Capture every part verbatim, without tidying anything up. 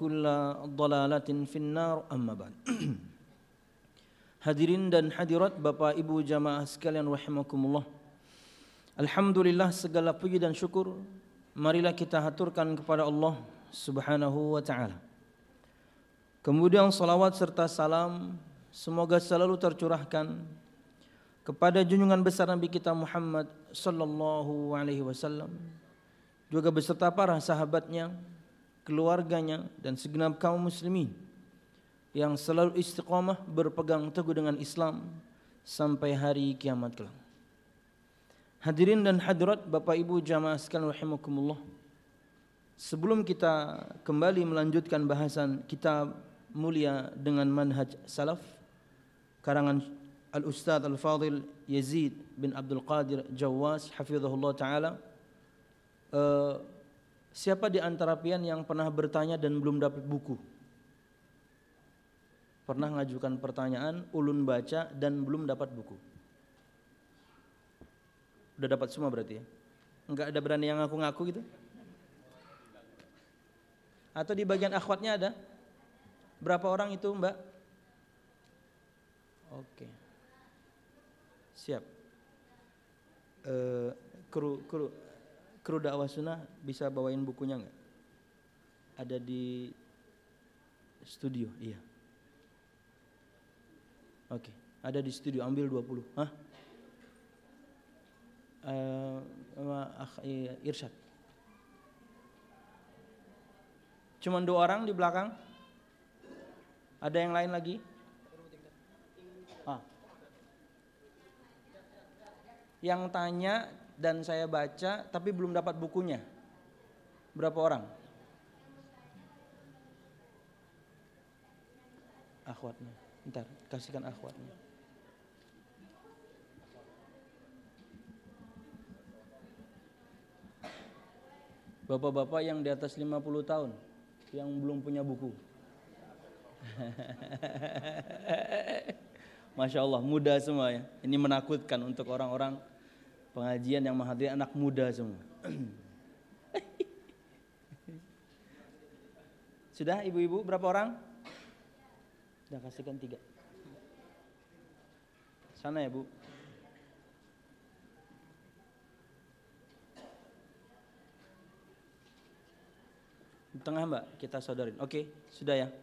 kulla dhalalatin finnar, amma ba'd. Hadirin dan hadirat Bapak Ibu jamaah sekalian rahimakumullah. Alhamdulillah, segala puji dan syukur marilah kita haturkan kepada Allah Subhanahu wa taala. Kemudian salawat serta salam semoga selalu tercurahkan kepada junjungan besar Nabi kita Muhammad sallallahu alaihi wasallam, juga beserta para sahabatnya, keluarganya, dan segenap kaum muslimin yang selalu istiqamah berpegang teguh dengan Islam sampai hari kiamat kelak. Hadirin dan hadirat Bapak Ibu jamaah sekalian rahimakumullah, sebelum kita kembali melanjutkan bahasan kitab mulia dengan manhaj salaf karangan Al-Ustadz Al-Fadil Yazid bin Abdul Qadir Jawas hafizahullah ta'ala, uh, siapa di antara pian yang pernah bertanya dan belum dapat buku? Pernah ngajukan pertanyaan, ulun baca dan belum dapat buku? Udah dapat semua berarti ya? Enggak ada berani yang ngaku-ngaku gitu? Atau di bagian akhwatnya ada? Berapa orang itu, Mbak? Oke. Siap. Uh, kru kru kru dakwah sunnah bisa bawain bukunya enggak? Ada di studio, iya. Oke, ada di studio, ambil dua puluh. Hah? Uh, uh, Irsyad. Cuman dua orang di belakang? Ada yang lain lagi? Ah. Yang tanya dan saya baca tapi belum dapat bukunya. Berapa orang? Akhwatnya. Bentar, kasihkan akhwatnya. Bapak-bapak yang di atas lima puluh tahun yang belum punya buku. Masya Allah, muda semua ya. Ini menakutkan untuk orang-orang pengajian yang menghadiri anak muda semua. Sudah ibu-ibu berapa orang? Sudah, kasihkan tiga. Sana ya Bu. Di tengah Mbak, kita saudarin. Oke, sudah ya.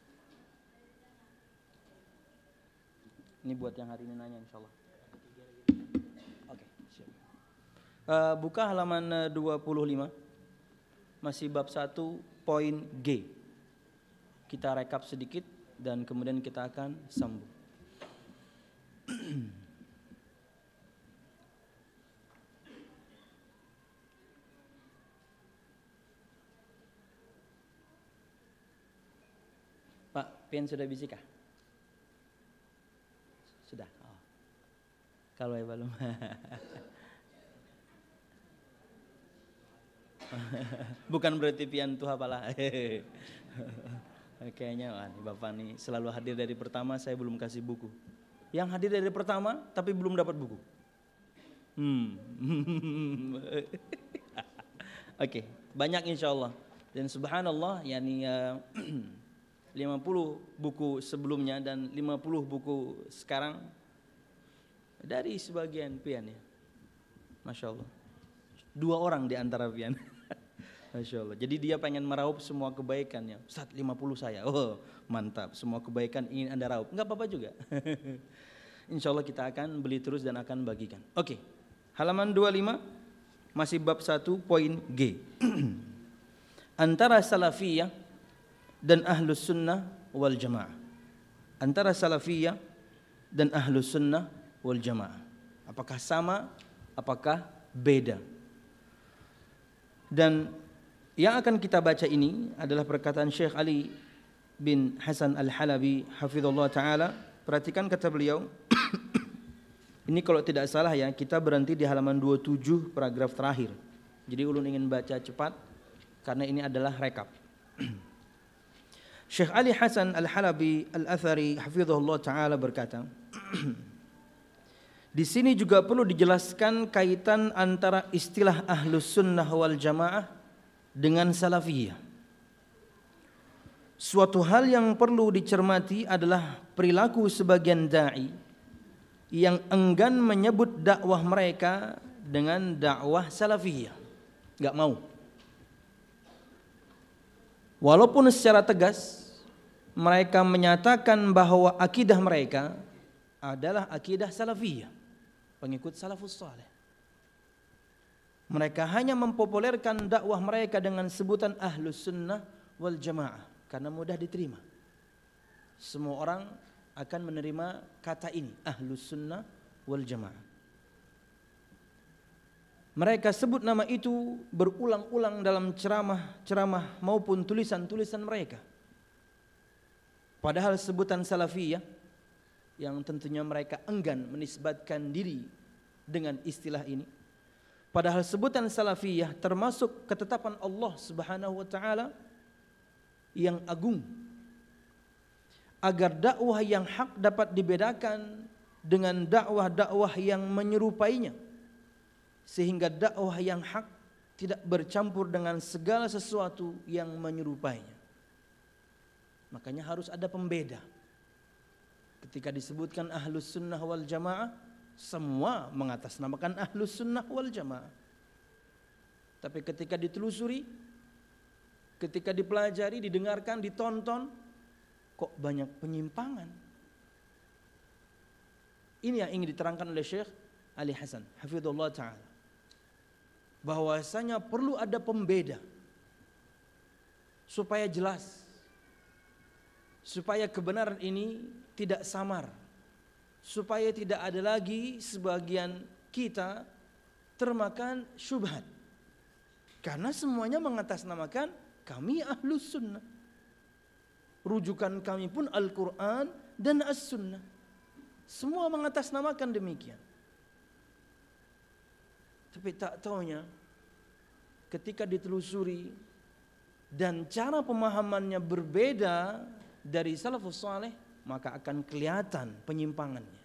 Ini buat yang hari ini nanya insya Allah. Oke, siap. Uh, buka halaman dua puluh lima. Masih bab satu poin G. Kita rekap sedikit dan kemudian kita akan sambung. Pak, pian sudah bisikah? Sudah. Oh. Kalau ya belum. Bukan berarti pian tuh apalah. Kayaknya wah, nih Bapak nih selalu hadir dari pertama, saya belum kasih buku. Yang hadir dari pertama tapi belum dapat buku. Hmm. Oke, okay, banyak insya Allah. Dan subhanallah, yakni uh, lima puluh buku sebelumnya dan lima puluh buku sekarang dari sebagian pian ya. Masya Allah. Dua orang di antara pian. Masya Allah. Jadi dia pengen meraup semua kebaikannya. Ustaz, lima puluh saya. Oh, mantap. Semua kebaikan ingin Anda raup. Enggak apa-apa juga. Insya Allah kita akan beli terus dan akan bagikan. Oke. Halaman dua puluh lima masih bab satu poin G. Antara salafiyah dan ahlus sunnah wal jamaah. Antara salafiyah dan ahlus sunnah wal jamaah. Apakah sama? Apakah beda? Dan yang akan kita baca ini adalah perkataan Syekh Ali bin Hasan Al-Halabi hafizallahu taala. Perhatikan kata beliau. Ini kalau tidak salah ya, kita berhenti di halaman dua puluh tujuh paragraf terakhir. Jadi ulun ingin baca cepat karena ini adalah rekap. Syekh Ali Hasan Al-Halabi Al-Athari hafizahullah taala berkata, di sini juga perlu dijelaskan kaitan antara istilah ahlus sunnah wal jamaah dengan salafiyah. suatu hal yang perlu dicermati adalah perilaku sebagian dai yang enggan menyebut dakwah mereka dengan dakwah salafiyah. Enggak mau. Walaupun secara tegas mereka menyatakan bahwa akidah mereka adalah akidah salafiyah, pengikut salafus saleh. Mereka hanya mempopulerkan dakwah mereka dengan sebutan ahlus sunnah wal jamaah karena mudah diterima. Semua orang akan menerima kata ini, ahlus sunnah wal jamaah. Mereka sebut nama itu berulang-ulang dalam ceramah-ceramah maupun tulisan-tulisan mereka. Padahal sebutan salafiyah yang tentunya mereka enggan menisbatkan diri dengan istilah ini. Padahal sebutan salafiyah termasuk ketetapan Allah Subhanahu wa taala yang agung. Agar dakwah yang hak dapat dibedakan dengan dakwah-dakwah yang menyerupainya. Sehingga dakwah yang hak tidak bercampur dengan segala sesuatu yang menyerupainya. Makanya harus ada pembeda. Ketika disebutkan ahlus sunnah wal jamaah, semua mengatasnamakan ahlus sunnah wal jamaah. Tapi ketika ditelusuri, ketika dipelajari, didengarkan, ditonton, kok banyak penyimpangan. Ini yang ingin diterangkan oleh Syekh Ali Hasan hafizahullah ta'ala, bahwasanya perlu ada pembeda supaya jelas, supaya kebenaran ini tidak samar, supaya tidak ada lagi sebagian kita termakan syubhat. Karena semuanya mengatasnamakan kami ahlus sunnah. Rujukan kami pun Al-Quran dan As-Sunnah. Semua mengatasnamakan demikian. Tapi tak taunya ketika ditelusuri dan cara pemahamannya berbeda dari salafus saleh, maka akan kelihatan penyimpangannya.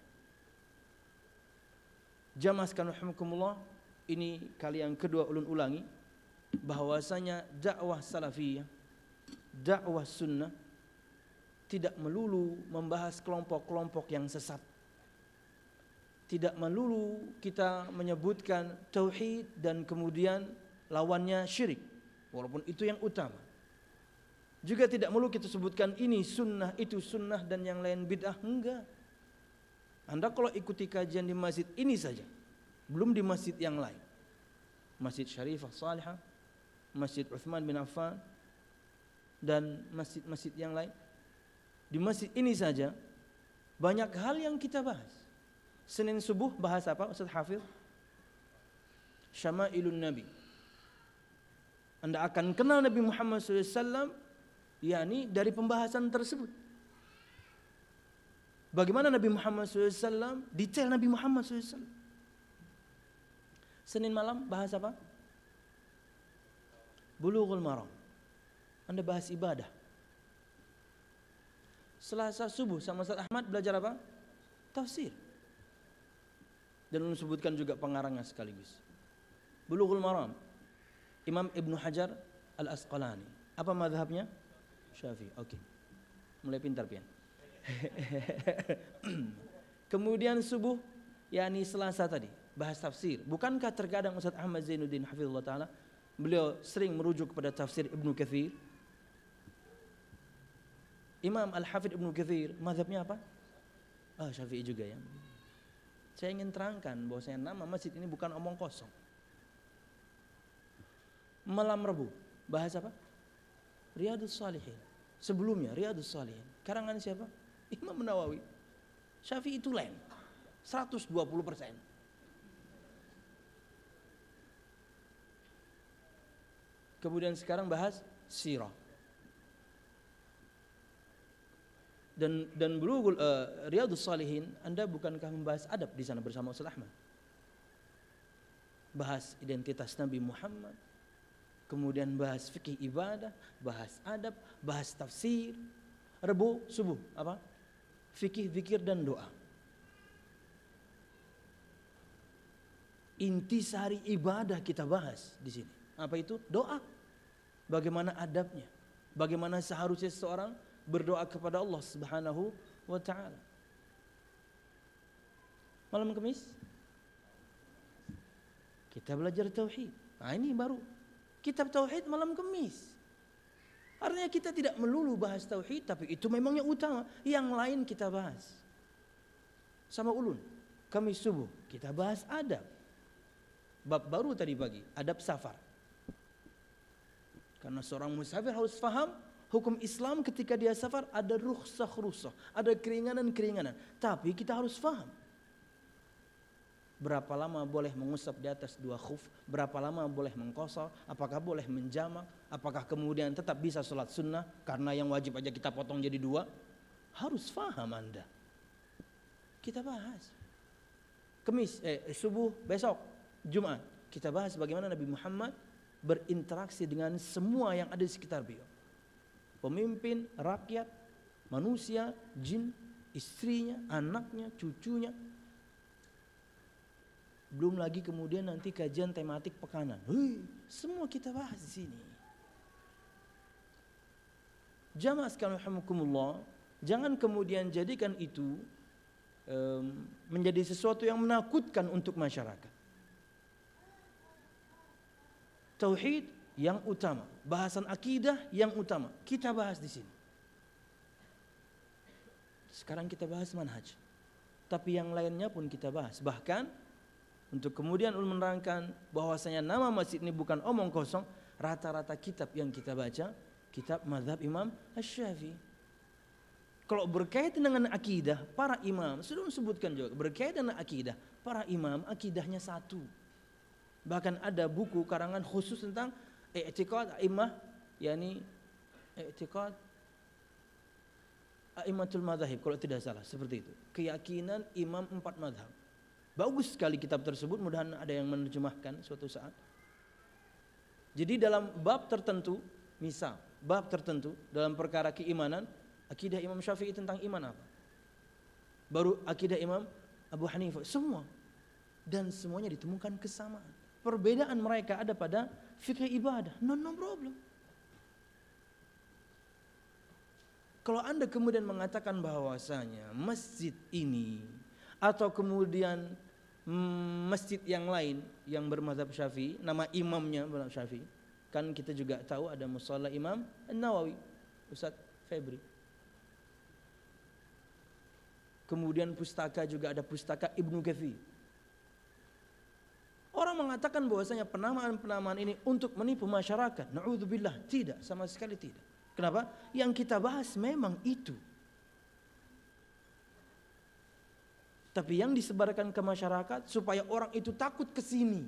Jamaah sekalian rahimakumullah, ini kali yang kedua ulun ulangi bahwasanya dakwah salafiyah, dakwah sunnah tidak melulu membahas kelompok-kelompok yang sesat. Tidak melulu kita menyebutkan tauhid dan kemudian lawannya syirik, walaupun itu yang utama. Juga tidak melulu kita sebutkan ini sunnah, itu sunnah dan yang lain bid'ah. Enggak. Anda kalau ikuti kajian di masjid ini saja, belum di masjid yang lain, Masjid Syarifah Salihah, Masjid Uthman bin Affan, dan masjid-masjid yang lain. Di masjid ini saja banyak hal yang kita bahas. Senin subuh bahas apa Ustaz Hafidh? Syama'ilun Nabi. Anda akan kenal Nabi Muhammad shallallahu alaihi wasallam, yakni dari pembahasan tersebut. Bagaimana Nabi Muhammad shallallahu alaihi wasallam, detail Nabi Muhammad shallallahu alaihi wasallam. Senin malam bahas apa? Bulughul Maram. Anda bahas ibadah. Selasa subuh sama Ustaz Ahmad belajar apa? Tafsir. Dan disebutkan juga pengarangnya sekaligus. Bulughul Maram, Imam Ibnu Hajar Al-Asqalani. Apa mazhabnya? Syafi'i. Oke. Okay. Mulai pintar pian. Kemudian subuh, yakni Selasa tadi, bahas tafsir. Bukankah terkadang Ustaz Ahmad Zainuddin hafizahullah taala beliau sering merujuk kepada tafsir Ibnu Katsir? Imam Al-Hafidh Ibnu Katsir mazhabnya apa? Ah, Syafi'i juga ya. Saya ingin terangkan bahwasanya nama masjid ini bukan omong kosong. Malam Rabu bahas apa? Riyadhus Shalihin. Sebelumnya Riyadhus Shalihin. Karangan siapa? Imam Nawawi. Syafi'i itu lain. seratus dua puluh persen. Kemudian sekarang bahas sirah. Dan dan Bulughul uh, Riyadhus Shalihin, Anda bukankah membahas adab di sana bersama Ustaz Ahmad? Bahas identitas Nabi Muhammad, kemudian bahas fikih ibadah, bahas adab, bahas tafsir. Rebu subuh apa? Fikih, zikir dan doa. Intisari ibadah kita bahas di sini. Apa itu? Doa. Bagaimana adabnya? Bagaimana seharusnya seseorang berdoa kepada Allah Subhanahu wa taala. Malam Kamis kita belajar tauhid. Nah, ini baru kitab tauhid malam Kamis. Artinya kita tidak melulu bahas tauhid, tapi itu memang yang utama. Yang lain kita bahas. Sama ulun, Kamis subuh kita bahas adab. Bab baru tadi pagi, adab safar. Karena seorang musafir harus faham hukum Islam ketika dia safar ada rukhsah-rukhsah, ada keringanan-keringanan. Tapi kita harus faham. Berapa lama boleh mengusap di atas dua khuf, berapa lama boleh mengkosor, apakah boleh menjamak, apakah kemudian tetap bisa sholat sunnah, karena yang wajib aja kita potong jadi dua. Harus faham Anda. Kita bahas. Kamis, eh, subuh besok, Jumat, kita bahas bagaimana Nabi Muhammad berinteraksi dengan semua yang ada di sekitar beliau. Pemimpin, rakyat, manusia, jin, istrinya, anaknya, cucunya. Belum lagi kemudian nanti kajian tematik pekanan. Hei, semua kita bahas di sini. Jamaah sekalian rahimakumullah, jangan kemudian jadikan itu um, menjadi sesuatu yang menakutkan untuk masyarakat. Tauhid yang utama, bahasan akidah yang utama, kita bahas di sini. Sekarang kita bahas manhaj. Tapi yang lainnya pun kita bahas. Bahkan untuk kemudian ulun menerangkan bahwasanya nama masjid ini bukan omong kosong, rata-rata kitab yang kita baca kitab mazhab Imam Asy-Syafi'i. Kalau berkaitan dengan akidah, para imam sudah disebutkan juga berkaitan dengan akidah, para imam akidahnya satu. Bahkan ada buku karangan khusus tentang i'tiqad a'immah, yakni i'tiqad a'immatul madzhab kalau tidak salah, seperti itu. Keyakinan imam empat mazhab. Bagus sekali kitab tersebut, mudah-mudahan ada yang menerjemahkan suatu saat. Jadi dalam bab tertentu, misal bab tertentu dalam perkara keimanan, akidah Imam Syafi'i tentang iman apa? Baru akidah Imam Abu Hanifah, semua. Dan semuanya ditemukan kesamaan. Perbedaan mereka ada pada fikih ibadah, no, no problem. Kalau Anda kemudian mengatakan bahwasanya masjid ini atau kemudian masjid yang lain yang bermadzhab Syafi'i, nama imamnya bermadzhab Syafi'i, kan kita juga tahu ada musalla Imam An-Nawawi, Ustaz Febri. Kemudian pustaka juga ada pustaka Ibnu Katsir. Orang mengatakan bahwasanya penamaan-penamaan ini untuk menipu masyarakat. Na'udzubillah, tidak, sama sekali tidak. Kenapa? Yang kita bahas memang itu. Tapi yang disebarkan ke masyarakat supaya orang itu takut ke sini.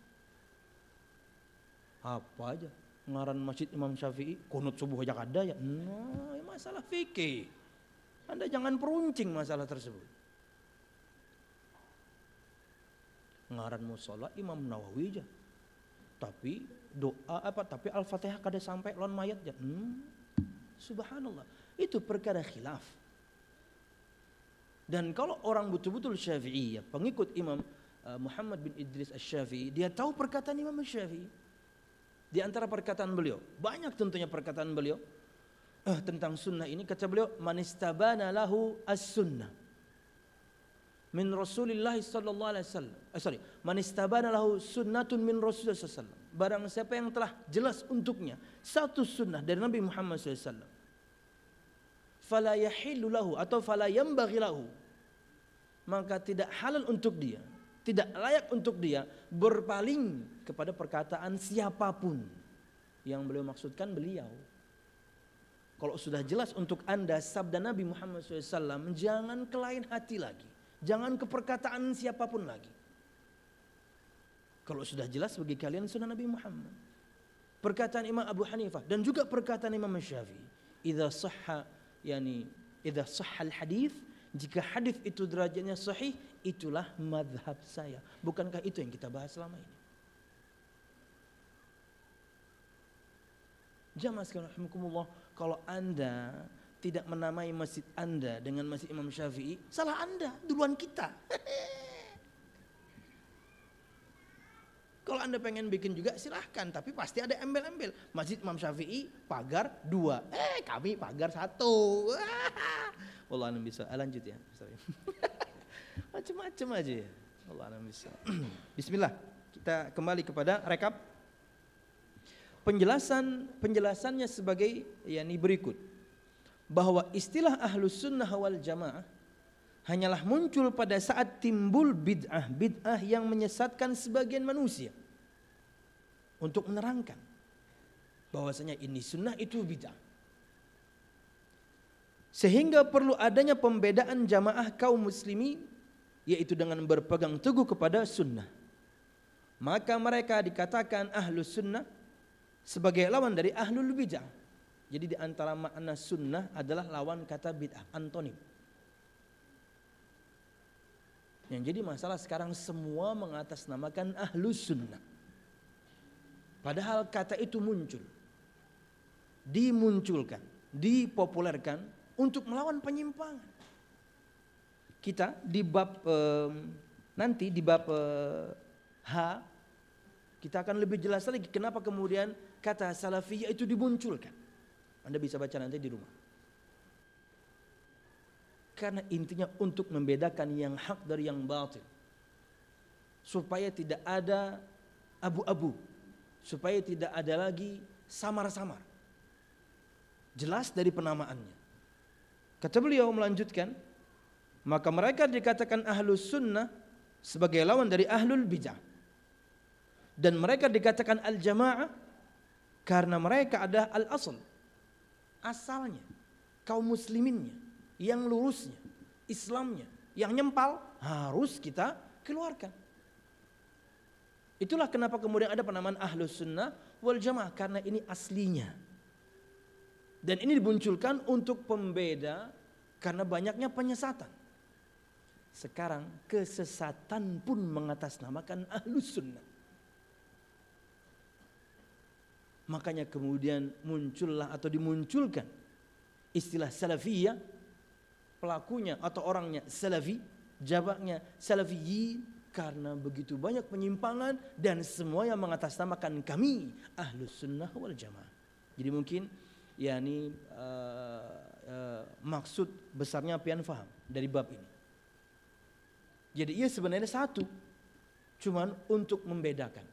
Apa aja? Ngaran Masjid Imam Syafi'i, kunut subuh aja kada ya. Nah, masalah fikih. Anda jangan peruncing masalah tersebut. Ngaran mushola Imam Nawawi aja. Tapi doa apa? Tapi Al-Fatihah kada sampai lon mayat ya. Hmm, subhanallah. Itu perkara khilaf. Dan kalau orang betul-betul Syafi'i, ya, pengikut Imam uh, Muhammad bin Idris Asy-Syafi'i, dia tahu perkataan Imam Syafi'i. Di antara perkataan beliau, banyak tentunya perkataan beliau uh, tentang sunnah ini. Kata beliau, manistabana lahu as-sunnah min Rasulillah sallallahu alaihi wasallam. Eh, sorry, manistabana lahu sunnatun min Rasulillah sallallahu alaihi wasallam. Barang siapa yang telah jelas untuknya satu sunnah dari Nabi Muhammad sallallahu alaihi wasallam, fala yahillu lahu atau fala yambaghi lahu, maka tidak halal untuk dia, tidak layak untuk dia berpaling kepada perkataan siapapun. Yang beliau maksudkan beliau. Kalau sudah jelas untuk Anda sabda Nabi Muhammad shallallahu alaihi wasallam, jangan ke lain hati lagi, jangan ke perkataan siapapun lagi. Kalau sudah jelas bagi kalian sunnah Nabi Muhammad, perkataan Imam Abu Hanifah dan juga perkataan Imam Syafi'i, idza sahha yani idza sahhal hadis, jika hadis itu derajatnya sahih, itulah mazhab saya. Bukankah itu yang kita bahas selama ini? Jamaah sekalian rahimakumullah, kalau Anda tidak menamai masjid Anda dengan Masjid Imam Syafi'i, salah Anda, duluan kita. Kalau Anda pengen bikin juga silahkan, tapi pasti ada embel-embel. Masjid Imam Syafi'i pagar dua, eh kami pagar satu. Wallah anda bisa, ah, lanjut ya. Macam-macam aja ya. Allah anda bisa. Bismillah, kita kembali kepada rekap. Penjelasan penjelasannya sebagai yakni berikut, bahwa istilah ahlus sunnah wal jamaah hanyalah muncul pada saat timbul bid'ah-bid'ah yang menyesatkan sebagian manusia, untuk menerangkan bahwasanya ini sunnah itu bid'ah. Sehingga perlu adanya pembedaan jamaah kaum muslimin, yaitu dengan berpegang teguh kepada sunnah. Maka mereka dikatakan ahlus sunnah sebagai lawan dari ahlul bid'ah. Jadi di antara makna sunnah adalah lawan kata bid'ah, antonim. Yang jadi masalah sekarang semua mengatasnamakan ahlus sunnah. Padahal kata itu muncul, dimunculkan, dipopulerkan untuk melawan penyimpangan. Kita di bab eh, nanti di bab eh, H kita akan lebih jelas lagi kenapa kemudian kata salafiyah itu dimunculkan. Anda bisa baca nanti di rumah. Karena intinya untuk membedakan yang hak dari yang batil, supaya tidak ada abu-abu, supaya tidak ada lagi samar-samar. Jelas dari penamaannya. Kata beliau melanjutkan, maka mereka dikatakan ahlus sunnah sebagai lawan dari ahlul bid'ah, dan mereka dikatakan al-jamaah karena mereka adalah al-asl, asalnya, kaum musliminnya, yang lurusnya, Islamnya, yang nyempal harus kita keluarkan. Itulah kenapa kemudian ada penamaan ahlus sunnah wal jamaah, karena ini aslinya. Dan ini dimunculkan untuk pembeda karena banyaknya penyesatan. Sekarang kesesatan pun mengatasnamakan ahlus sunnah. Makanya kemudian muncullah atau dimunculkan istilah salafiyah, pelakunya atau orangnya salafi, jamaknya salafiyin, karena begitu banyak penyimpangan dan semua yang mengatasnamakan kami ahlus sunnah wal jamaah. Jadi mungkin ya ini uh, uh, maksud besarnya pian faham dari bab ini. Jadi ia sebenarnya satu, cuman untuk membedakan.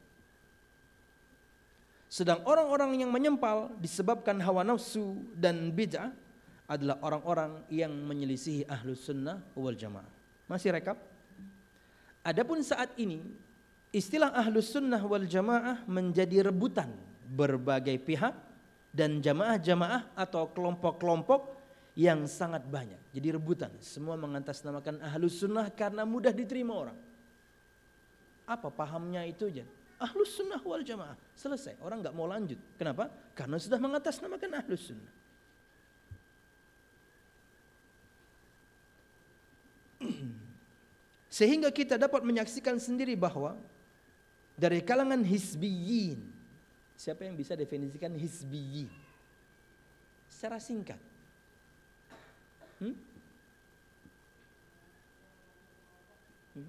Sedang orang-orang yang menyempal disebabkan hawa nafsu dan bid'ah adalah orang-orang yang menyelisihi ahlus sunnah wal jamaah. Masih rekap? Adapun saat ini istilah ahlus sunnah wal jamaah menjadi rebutan berbagai pihak dan jamaah-jamaah atau kelompok-kelompok yang sangat banyak. Jadi rebutan, semua mengatasnamakan ahlus sunnah karena mudah diterima orang. Apa pahamnya itu aja? Ahlus sunnah wal jamaah, selesai, orang nggak mau lanjut. Kenapa? Karena sudah mengatasnamakan ahlus sunnah. Sehingga kita dapat menyaksikan sendiri bahwa dari kalangan hizbiyin, siapa yang bisa definisikan hizbiyin secara singkat? Hmm? Hmm?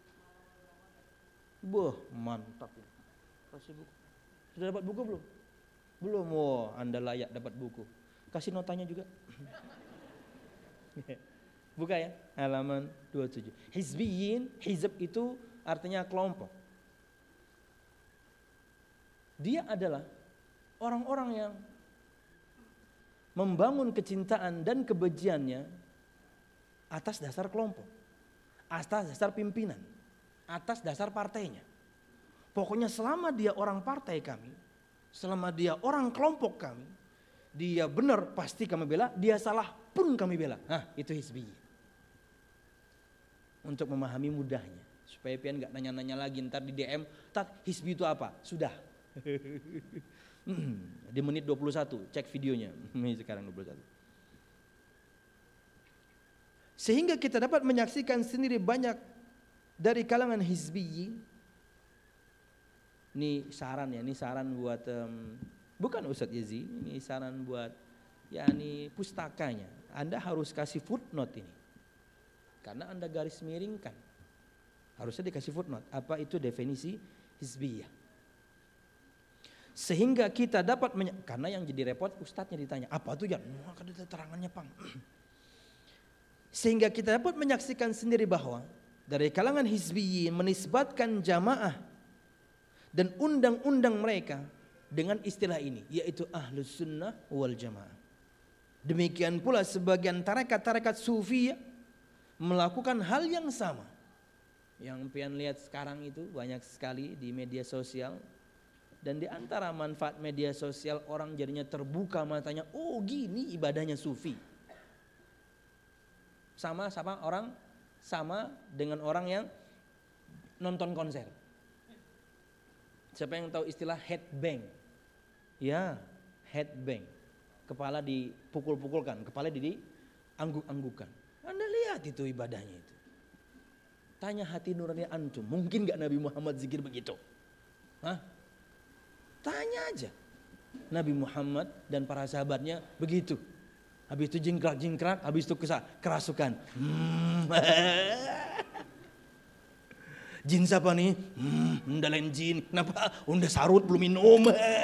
Wah, mantap ya. Kasih buku. Sudah dapat buku belum? Belum. Oh, Anda layak dapat buku. Kasih notanya juga. Buka ya, halaman dua puluh tujuh. Hizbiyin, hizb itu artinya kelompok. Dia adalah orang-orang yang membangun kecintaan dan kebenciannya atas dasar kelompok, atas dasar pimpinan, atas dasar partainya. Pokoknya selama dia orang partai kami, selama dia orang kelompok kami, dia benar pasti kami bela, dia salah pun kami bela. Nah, itu hizbi. Untuk memahami mudahnya, supaya pian nggak nanya-nanya lagi ntar di D M, "Tat, hizbi itu apa?" Sudah. Di menit dua puluh satu cek videonya. Sekarang dua puluh satu. Sehingga kita dapat menyaksikan sendiri banyak dari kalangan hizbiyin. Ini saran ya, ini saran buat um, bukan Ustadz Yazi, ini saran buat ya ini pustakanya. Anda harus kasih footnote ini. Karena Anda garis miringkan. Harusnya dikasih footnote. Apa itu definisi hizbiyah? Sehingga kita dapat meny- karena yang jadi repot ustadznya ditanya, apa tuh ya? Wah, ada terangannya, Pang. Sehingga kita dapat menyaksikan sendiri bahwa dari kalangan hizbiyin menisbatkan jamaah dan undang-undang mereka dengan istilah ini, yaitu ahlus sunnah wal jamaah. Demikian pula sebagian tarekat-tarekat sufiyah melakukan hal yang sama. Yang pian lihat sekarang itu banyak sekali di media sosial. Dan di antara manfaat media sosial, orang jadinya terbuka matanya, oh gini ibadahnya sufi. Sama sama orang sama dengan orang yang nonton konser. Siapa yang tahu istilah headbang? Ya, headbang. Kepala dipukul-pukulkan, kepala diangguk-anggukan. Anda lihat itu ibadahnya itu. Tanya hati nurani antum, mungkin gak Nabi Muhammad zikir begitu? Hah? Tanya aja. Nabi Muhammad dan para sahabatnya begitu. Habis itu jingkrak-jingkrak, habis itu kerasukan. Hmm. Jin siapa nih? Hmm, unda lain jin. Kenapa? Unda sarut belum minum.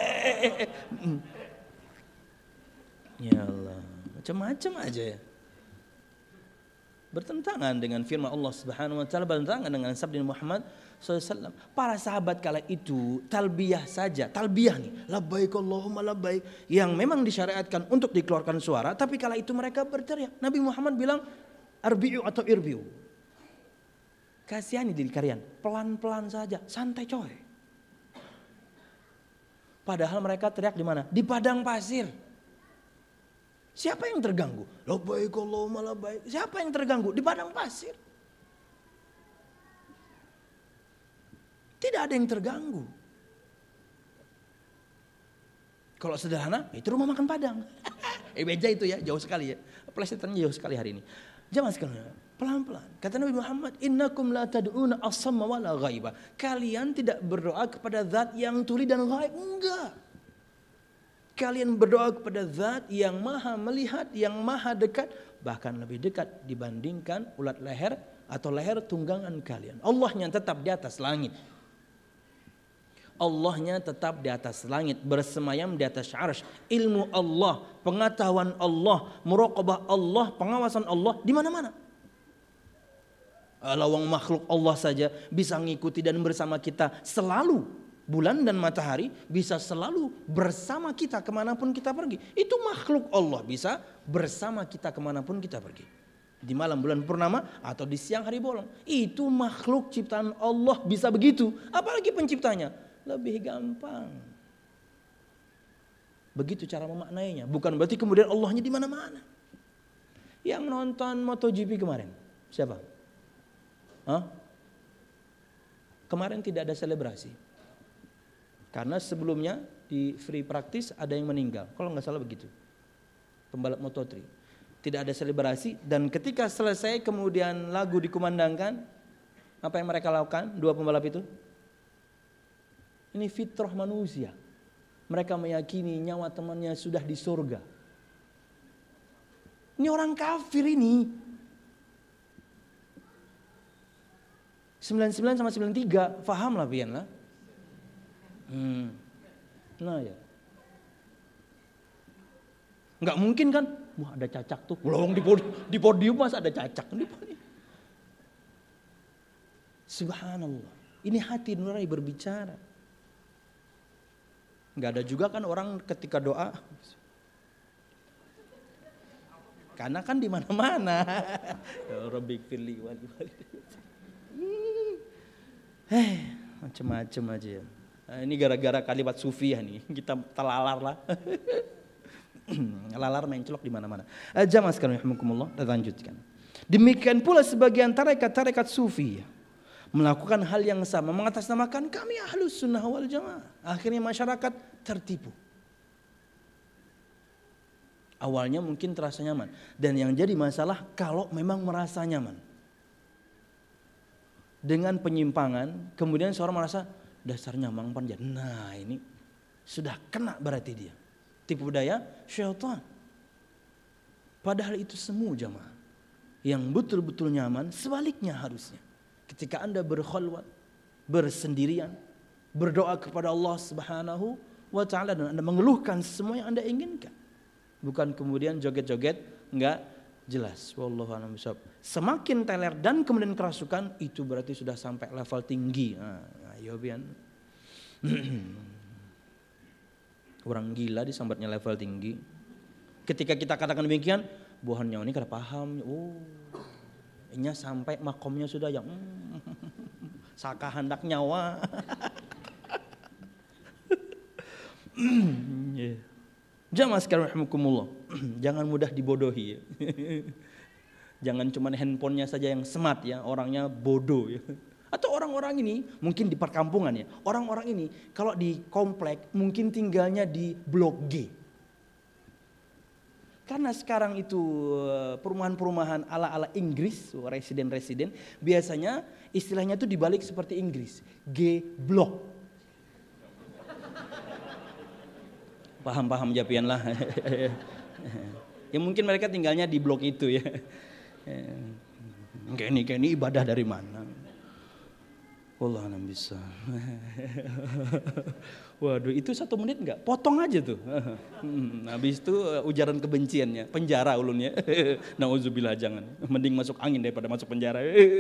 Ya Allah, macam-macam aja ya. Bertentangan dengan firman Allah Subhanahu wa taala, bertentangan dengan sabda Muhammad sallallahu alaihi wasallam. Para sahabat kala itu talbiyah saja, talbiyah nih, labbaik Allahumma labbaik, yang memang disyariatkan untuk dikeluarkan suara, tapi kala itu mereka berteriak. Nabi Muhammad bilang arbi'u atau irbi'u. Kasihani diri kalian, pelan-pelan saja, santai coy. Padahal mereka teriak di mana? Di padang pasir. Siapa yang terganggu? Labbaik Allahumma labbaik. Siapa yang terganggu? Di padang pasir. Tidak ada yang terganggu. Kalau sederhana, itu rumah makan Padang. Eh beja itu ya, jauh sekali ya. Plesetannya jauh sekali hari ini. Jangan sekalian, pelan-pelan. Kata Nabi Muhammad, innakum la tad'una as-samma wa la ghaiba. Kalian tidak berdoa kepada zat yang tuli dan ghaib. Enggak. Kalian berdoa kepada zat yang maha melihat, yang maha dekat, bahkan lebih dekat dibandingkan ulat leher atau leher tunggangan kalian. Allahnya tetap di atas langit. Allahnya tetap di atas langit, bersemayam di atas arsy. Ilmu Allah, pengetahuan Allah, muraqabah Allah, pengawasan Allah di mana-mana. Lawang makhluk Allah saja bisa mengikuti dan bersama kita selalu. Bulan dan matahari bisa selalu bersama kita kemanapun kita pergi. Itu makhluk Allah bisa bersama kita kemanapun kita pergi. Di malam bulan purnama atau di siang hari bolong. Itu makhluk ciptaan Allah bisa begitu. Apalagi penciptanya. Lebih gampang. Begitu cara memaknainya. Bukan berarti kemudian Allahnya di mana-mana. Yang nonton MotoGP kemarin. Siapa? Hah? Kemarin tidak ada selebrasi. Karena sebelumnya di free practice ada yang meninggal. Kalau nggak salah begitu. Pembalap Moto tiga. Tidak ada selebrasi. Dan ketika selesai kemudian lagu dikumandangkan. Apa yang mereka lakukan? Dua pembalap itu. Ini fitrah manusia. Mereka meyakini nyawa temannya sudah di surga. Ini orang kafir ini. sembilan puluh sembilan sama sembilan puluh tiga. Faham lah pian lah. Hmm. Nah ya, nggak mungkin kan? Wah ada cacak tuh, lowong di podium, di podium masa ada cacak di podium. Subhanallah, ini hati nurani berbicara. Nggak ada juga kan orang ketika doa, karena kan di mana-mana. Rabbik firli wali wali. Eh, macam-macam aja ya. Nah, ini gara-gara kalimat sufiah nih, kita telalar lah. Lalar mencelok di mana-mana. Jamaah sekalian rahimakumullah, kita lanjutkan. Demikian pula sebagian tarekat-tarekat sufi melakukan hal yang sama, mengatasnamakan kami ahlus sunnah wal jamaah. Akhirnya masyarakat tertipu. Awalnya mungkin terasa nyaman, dan yang jadi masalah kalau memang merasa nyaman dengan penyimpangan, kemudian seorang merasa dasarnya mang panjat. Nah ini sudah kena berarti dia. Tipu daya syaitan. Padahal itu semua jamaah. Yang betul-betul nyaman sebaliknya harusnya. Ketika Anda berkhalwat, bersendirian, berdoa kepada Allah Subhanahu wa ta'ala dan Anda mengeluhkan semua yang Anda inginkan. Bukan kemudian joget-joget enggak jelas. Wallahu a'lam bishawab. Semakin teler dan kemudian kerasukan itu berarti sudah sampai level tinggi. Nah, ayo bian. Orang gila disambatnya level tinggi. Ketika kita katakan demikian, buahannya ini kada paham. Oh, inya sampai makomnya sudah yang mm, saka hendak nyawa. yeah. Jamaah sekalian rahimakumullah. Jangan mudah dibodohi. Ya. Jangan cuma handphonenya saja yang smart ya, orangnya bodoh ya. Atau orang-orang ini mungkin di perkampungan ya. Orang-orang ini kalau di komplek mungkin tinggalnya di blok G. Karena sekarang itu perumahan-perumahan ala-ala Inggris, residen-residen, biasanya istilahnya itu dibalik seperti Inggris, G block. Paham-paham japian lah. Ya mungkin mereka tinggalnya di blok itu ya. Kayak ini, kayak ini ibadah dari mana? Wallah alam bisa. Waduh, itu satu menit enggak? Potong aja tuh. Hmm, habis itu ujaran kebenciannya, penjara ulunnya. Nauzubillah, jangan. Mending masuk angin daripada masuk penjara.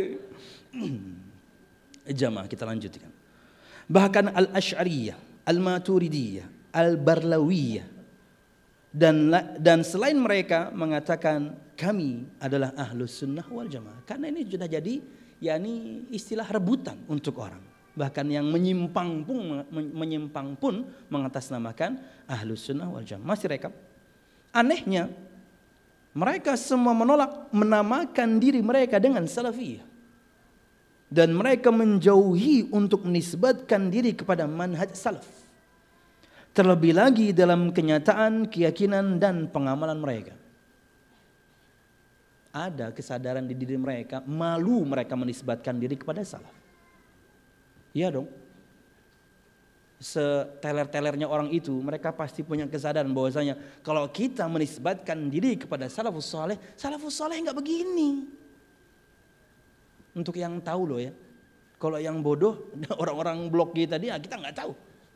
Jamaah kita lanjutkan. Bahkan Al-Asy'ariyah, Al-Maturidiyah, Al-Barlawiyah dan dan selain mereka mengatakan kami adalah Ahlus Sunnah wal Jamaah. Karena ini sudah jadi yakni istilah rebutan untuk orang. Bahkan yang menyimpang pun menyimpang pun mengatasnamakan Ahlus Sunnah wal Jamaah. Masih rekap. Anehnya mereka semua menolak menamakan diri mereka dengan Salafiyah. Dan mereka menjauhi untuk menisbatkan diri kepada manhaj salaf. Terlebih lagi dalam kenyataan, keyakinan dan pengamalan mereka. Ada kesadaran di diri mereka, malu mereka menisbatkan diri kepada salaf. Iya dong. Seteler-telernya orang itu, mereka pasti punya kesadaran bahwasanya kalau kita menisbatkan diri kepada salafus saleh, salafus saleh enggak begini. Untuk yang tahu loh ya. Kalau yang bodoh, orang-orang blok G tadi, ya kita enggak tahu.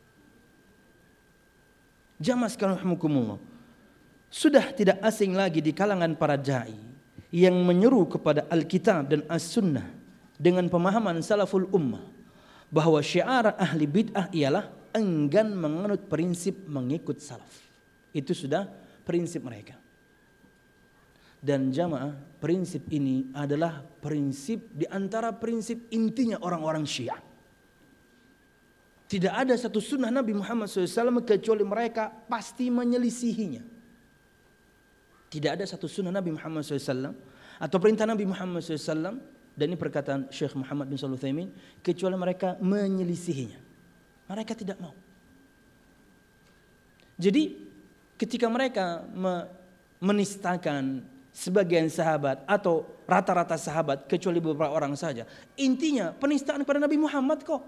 Jamaah sekalian rahimakumullah. Sudah tidak asing lagi di kalangan para dai yang menyeru kepada Alkitab dan As-Sunnah dengan pemahaman salaful ummah bahwa syiar ahli bid'ah ialah enggan menganut prinsip mengikut salaf. Itu sudah prinsip mereka. Dan jamaah, prinsip ini adalah prinsip di antara prinsip intinya orang-orang Syiah. Tidak ada satu sunnah Nabi Muhammad shallallahu alaihi wasallam kecuali mereka pasti menyelisihinya. Tidak ada satu sunnah Nabi Muhammad shallallahu alaihi wasallam atau perintah Nabi Muhammad shallallahu alaihi wasallam, dan ini perkataan Syekh Muhammad bin Shalih Al-Utsaimin, kecuali mereka menyelisihinya. Mereka tidak mau. Jadi ketika mereka menistakan sebagian sahabat atau rata-rata sahabat kecuali beberapa orang saja, intinya penistaan pada Nabi Muhammad kok.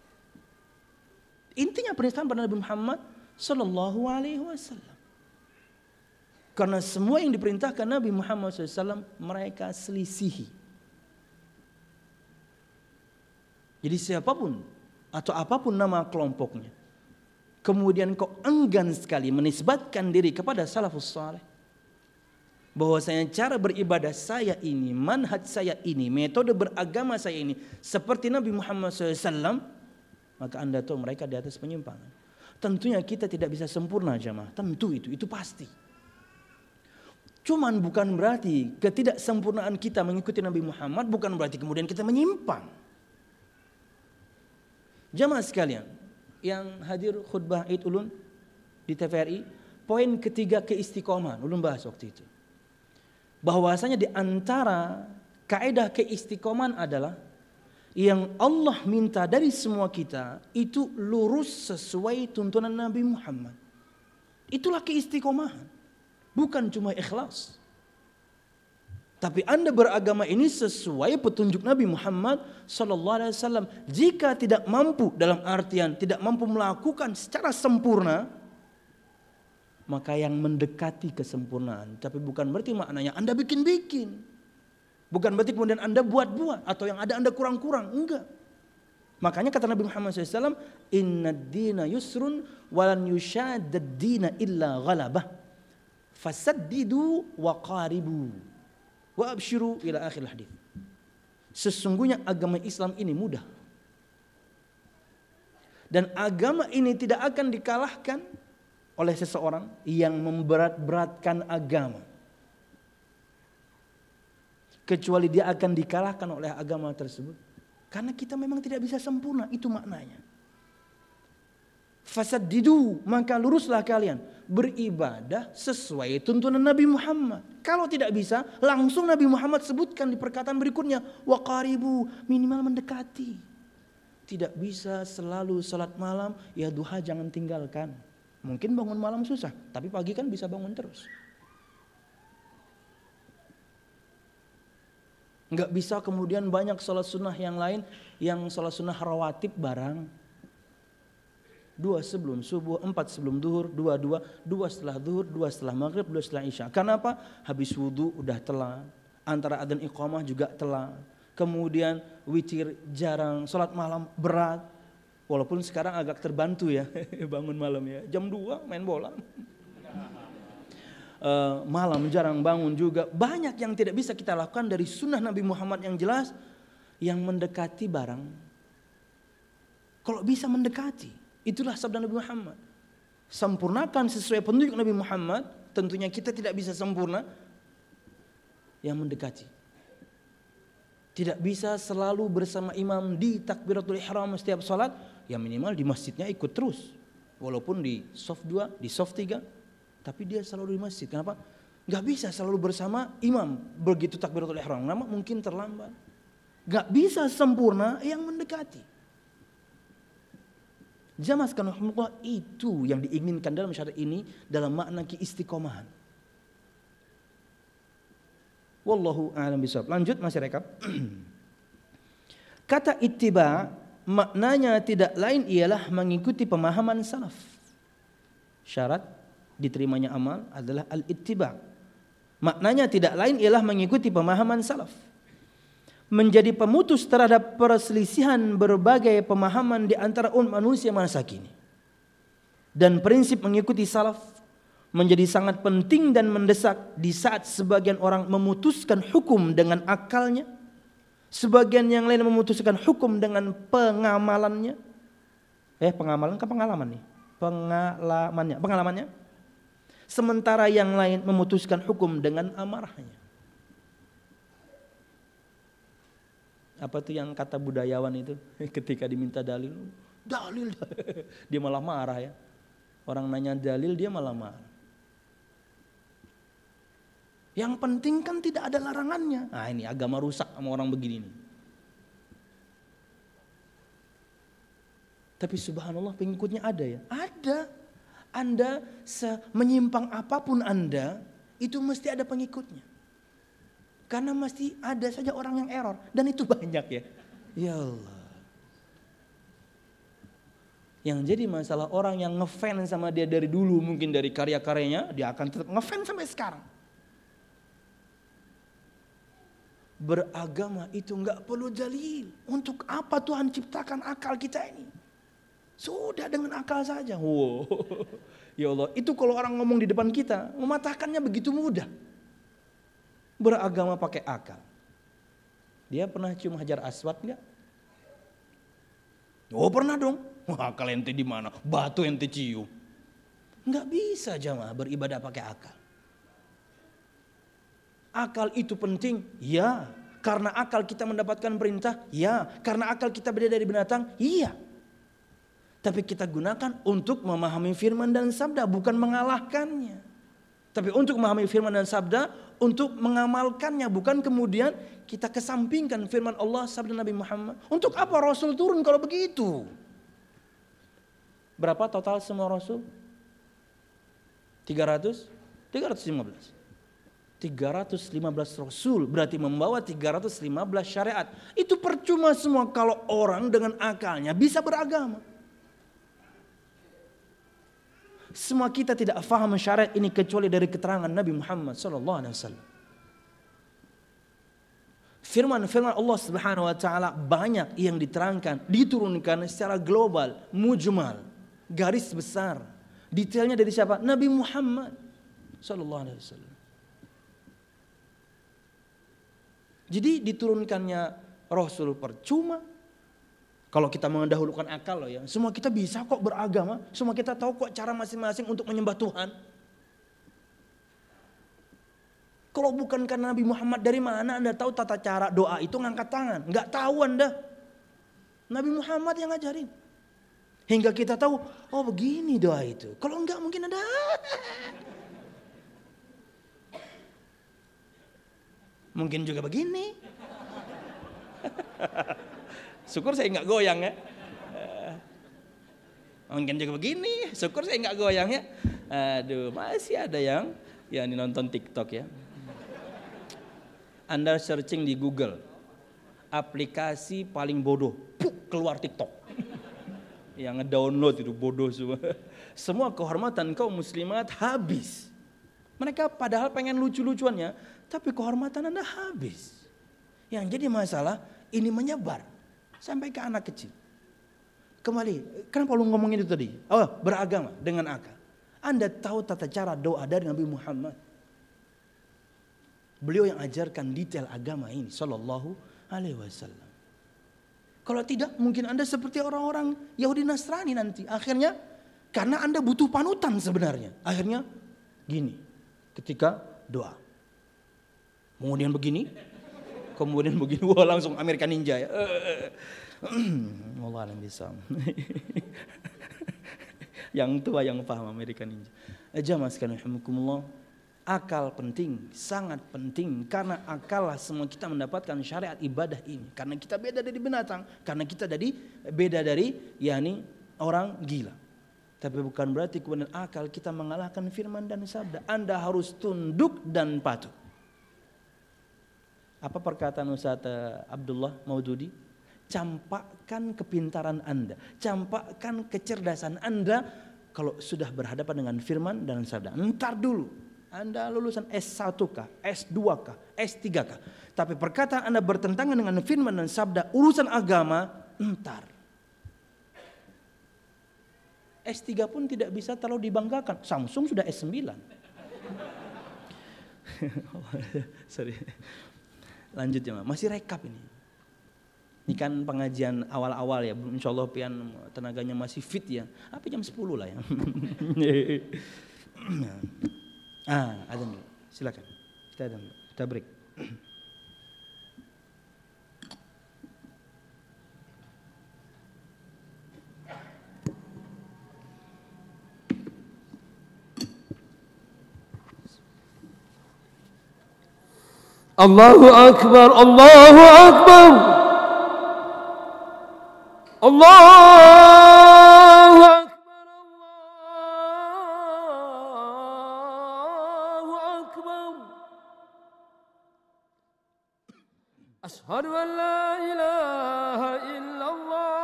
Intinya penistaan pada Nabi Muhammad sallallahu alaihi wasallam. Karena semua yang diperintahkan Nabi Muhammad shallallahu alaihi wasallam mereka selisihi. Jadi siapapun atau apapun nama kelompoknya, kemudian kok enggan sekali menisbatkan diri kepada salafus saleh, bahwasanya cara beribadah saya ini, manhaj saya ini, metode beragama saya ini seperti Nabi Muhammad shallallahu alaihi wasallam, maka anda tahu mereka di atas penyimpangan. Tentunya kita tidak bisa sempurna jamaah, tentu itu, itu pasti. Cuman bukan berarti ketidaksempurnaan kita mengikuti Nabi Muhammad bukan berarti kemudian kita menyimpang. Jamaah sekalian yang hadir khutbah Id Ulun di T V R I, poin ketiga keistiqomahan, ulun bahas waktu itu. Bahwasanya di antara kaidah keistiqomahan adalah yang Allah minta dari semua kita itu lurus sesuai tuntunan Nabi Muhammad. Itulah keistiqomahan. Bukan cuma ikhlas. Tapi anda beragama ini sesuai petunjuk Nabi Muhammad sallallahu alaihi wasallam. Jika tidak mampu, dalam artian tidak mampu melakukan secara sempurna, maka yang mendekati kesempurnaan. Tapi bukan berarti maknanya anda bikin-bikin. Bukan berarti kemudian anda buat-buat atau yang ada anda kurang-kurang. Enggak. Makanya kata Nabi Muhammad shallallahu alaihi wasallam, inna dina yusrun walan yushadad dina illa ghalabah. Fasaddidu wa qaribu wa abshiru ila akhir hadis. Sesungguhnya agama Islam ini mudah. Dan agama ini tidak akan dikalahkan oleh seseorang yang memberat-beratkan agama. Kecuali dia akan dikalahkan oleh agama tersebut. Karena kita memang tidak bisa sempurna, itu maknanya. Fasaddidu, maka luruslah kalian beribadah sesuai tuntunan Nabi Muhammad. Kalau tidak bisa, langsung Nabi Muhammad sebutkan di perkataan berikutnya, wa qaribu, minimal mendekati. Tidak bisa selalu salat malam, ya duha jangan tinggalkan. Mungkin bangun malam susah, tapi pagi kan bisa bangun terus. Enggak bisa kemudian banyak sholat sunnah yang lain, yang sholat sunnah rawatib barang. Dua sebelum subuh, empat sebelum duhur, dua dua, dua setelah duhur, dua setelah maghrib, dua setelah isya. Kenapa? Habis wudhu udah telat, antara adzan iqamah juga telat. Kemudian witir jarang, sholat malam berat. Walaupun sekarang agak terbantu ya, bangun malam ya, jam dua main bola. Uh, malam jarang bangun juga. Banyak yang tidak bisa kita lakukan dari sunnah Nabi Muhammad yang jelas. Yang mendekati barang, kalau bisa mendekati, itulah sabda Nabi Muhammad. Sempurnakan sesuai petunjuk Nabi Muhammad. Tentunya kita tidak bisa sempurna. Yang mendekati. Tidak bisa selalu bersama imam di takbiratul ihram setiap salat. Ya minimal di masjidnya ikut terus. Walaupun di soft dua, di soft tiga. Tapi dia selalu di masjid. Kenapa? Gak bisa selalu bersama imam begitu takbiratul ihram. Nama mungkin terlambat. Gak bisa sempurna yang mendekati. Jamaah sekalian, itu yang diinginkan dalam syariat ini dalam makna keistiqomahan. Wallahu a'lam bishawab. Lanjut masih rekap. Kata ittiba maknanya tidak lain ialah mengikuti pemahaman salaf. Syarat diterimanya amal adalah al-ittiba. Maknanya tidak lain ialah mengikuti pemahaman salaf. Menjadi pemutus terhadap perselisihan berbagai pemahaman di antara umat manusia masa kini. Dan prinsip mengikuti salaf menjadi sangat penting dan mendesak di saat sebagian orang memutuskan hukum dengan akalnya, sebagian yang lain memutuskan hukum dengan pengamalannya. Eh pengamalan ke pengalaman nih? Pengalamannya, pengalamannya. Sementara yang lain memutuskan hukum dengan amarahnya. Apa tuh yang kata budayawan itu ketika diminta dalil, dalil dia malah marah ya. Orang nanya dalil dia malah marah. Yang penting kan tidak ada larangannya. Nah ini agama rusak sama orang begini nih. Tapi subhanallah pengikutnya ada ya. Ada. Anda menyimpang apapun Anda, itu mesti ada pengikutnya. Karena mesti ada saja orang yang error. Dan itu banyak ya. Ya Allah. Yang jadi masalah orang yang ngefans sama dia dari dulu, mungkin dari karya-karyanya, dia akan tetap ngefans sampai sekarang. Beragama itu enggak perlu dalil. Untuk apa Tuhan ciptakan akal kita ini? Sudah dengan akal saja. Wow. Ya Allah, itu kalau orang ngomong di depan kita, mematahkannya begitu mudah. Beragama pakai akal. Dia pernah cium hajar aswad enggak? Oh pernah dong. Wah, akal ente di mana? Batu ente cium. Enggak bisa jamaah beribadah pakai akal. Akal itu penting, ya. Karena akal kita mendapatkan perintah, ya. Karena akal kita beda dari binatang, iya. Tapi kita gunakan untuk memahami firman dan sabda, bukan mengalahkannya. Tapi untuk memahami firman dan sabda, untuk mengamalkannya, bukan kemudian kita kesampingkan firman Allah, sabda Nabi Muhammad. Untuk apa Rasul turun kalau begitu? Berapa total semua Rasul? tiga ratus? tiga ratus lima belas. tiga ratus lima belas Rasul berarti membawa tiga ratus lima belas syariat. Itu percuma semua kalau orang dengan akalnya bisa beragama. Semua kita tidak faham syariat ini kecuali dari keterangan Nabi Muhammad sallallahu alaihi wasallam. Firman-firman Allah Subhanahu wa taala banyak yang diterangkan, diturunkan secara global, mujmal, garis besar. Detailnya dari siapa? Nabi Muhammad sallallahu alaihi wasallam. Jadi diturunkannya Rasul percuma. Kalau kita mendahulukan akal loh ya. Semua kita bisa kok beragama. Semua kita tahu kok cara masing-masing untuk menyembah Tuhan. Kalau bukan karena Nabi Muhammad, dari mana Anda tahu tata cara doa itu ngangkat tangan? Enggak tahu Anda. Nabi Muhammad yang ngajarin. Hingga kita tahu, oh begini doa itu. Kalau enggak mungkin ada. Mungkin juga begini. Syukur saya nggak goyang ya. Mungkin juga begini. Syukur saya nggak goyang ya. Aduh, masih ada yang yang nonton TikTok ya. Anda searching di Google, aplikasi paling bodoh, puk, keluar TikTok. Yang ngedownload itu bodoh semua. Semua kehormatan kaum muslimat habis. Mereka padahal pengen lucu-lucuannya, tapi kehormatan Anda habis. Yang jadi masalah ini menyebar sampai ke anak kecil. Kembali, kenapa lu ngomongin itu tadi? Oh, beragama dengan akal. Anda tahu tata cara doa dari Nabi Muhammad. Beliau yang ajarkan detail agama ini sallallahu alaihi wasallam. Kalau tidak, mungkin Anda seperti orang-orang Yahudi Nasrani nanti. Akhirnya karena Anda butuh panutan sebenarnya. Akhirnya gini. Ketika doa, kemudian begini, kemudian begini, wah langsung Amerika Ninja ya. Allah alam bisa. Yang tua yang paham Amerika Ninja. Jamaah sekalian rahimakumullah, akal penting, sangat penting, karena akal lah semua kita mendapatkan syariat ibadah ini. Karena kita beda dari binatang, karena kita dari beda dari yakni orang gila. Tapi bukan berarti kemudian akal kita mengalahkan firman dan sabda. Anda harus tunduk dan patuh. Apa perkataan Ustaz Abdullah Maududi? Campakkan kepintaran Anda, campakkan kecerdasan Anda kalau sudah berhadapan dengan firman dan sabda. Entar dulu, Anda lulusan S satu kah, S dua kah, S tiga kah. Tapi perkataan Anda bertentangan dengan firman dan sabda, urusan agama, entar. S tiga pun tidak bisa terlalu dibanggakan. Samsung sudah S sembilan. Sorry. Lanjut ya, masih rekap ini. Ini kan pengajian awal-awal ya. Insya Allah pian tenaganya masih fit ya. Apa jam sepuluh lah ya. Ah, adzan dulu. Silakan. Kita adzan dulu. Kita break. Allahu Akbar, Allahu Akbar, Allahu Akbar, Allahu Akbar. Ashhadu an la ilaha illallah.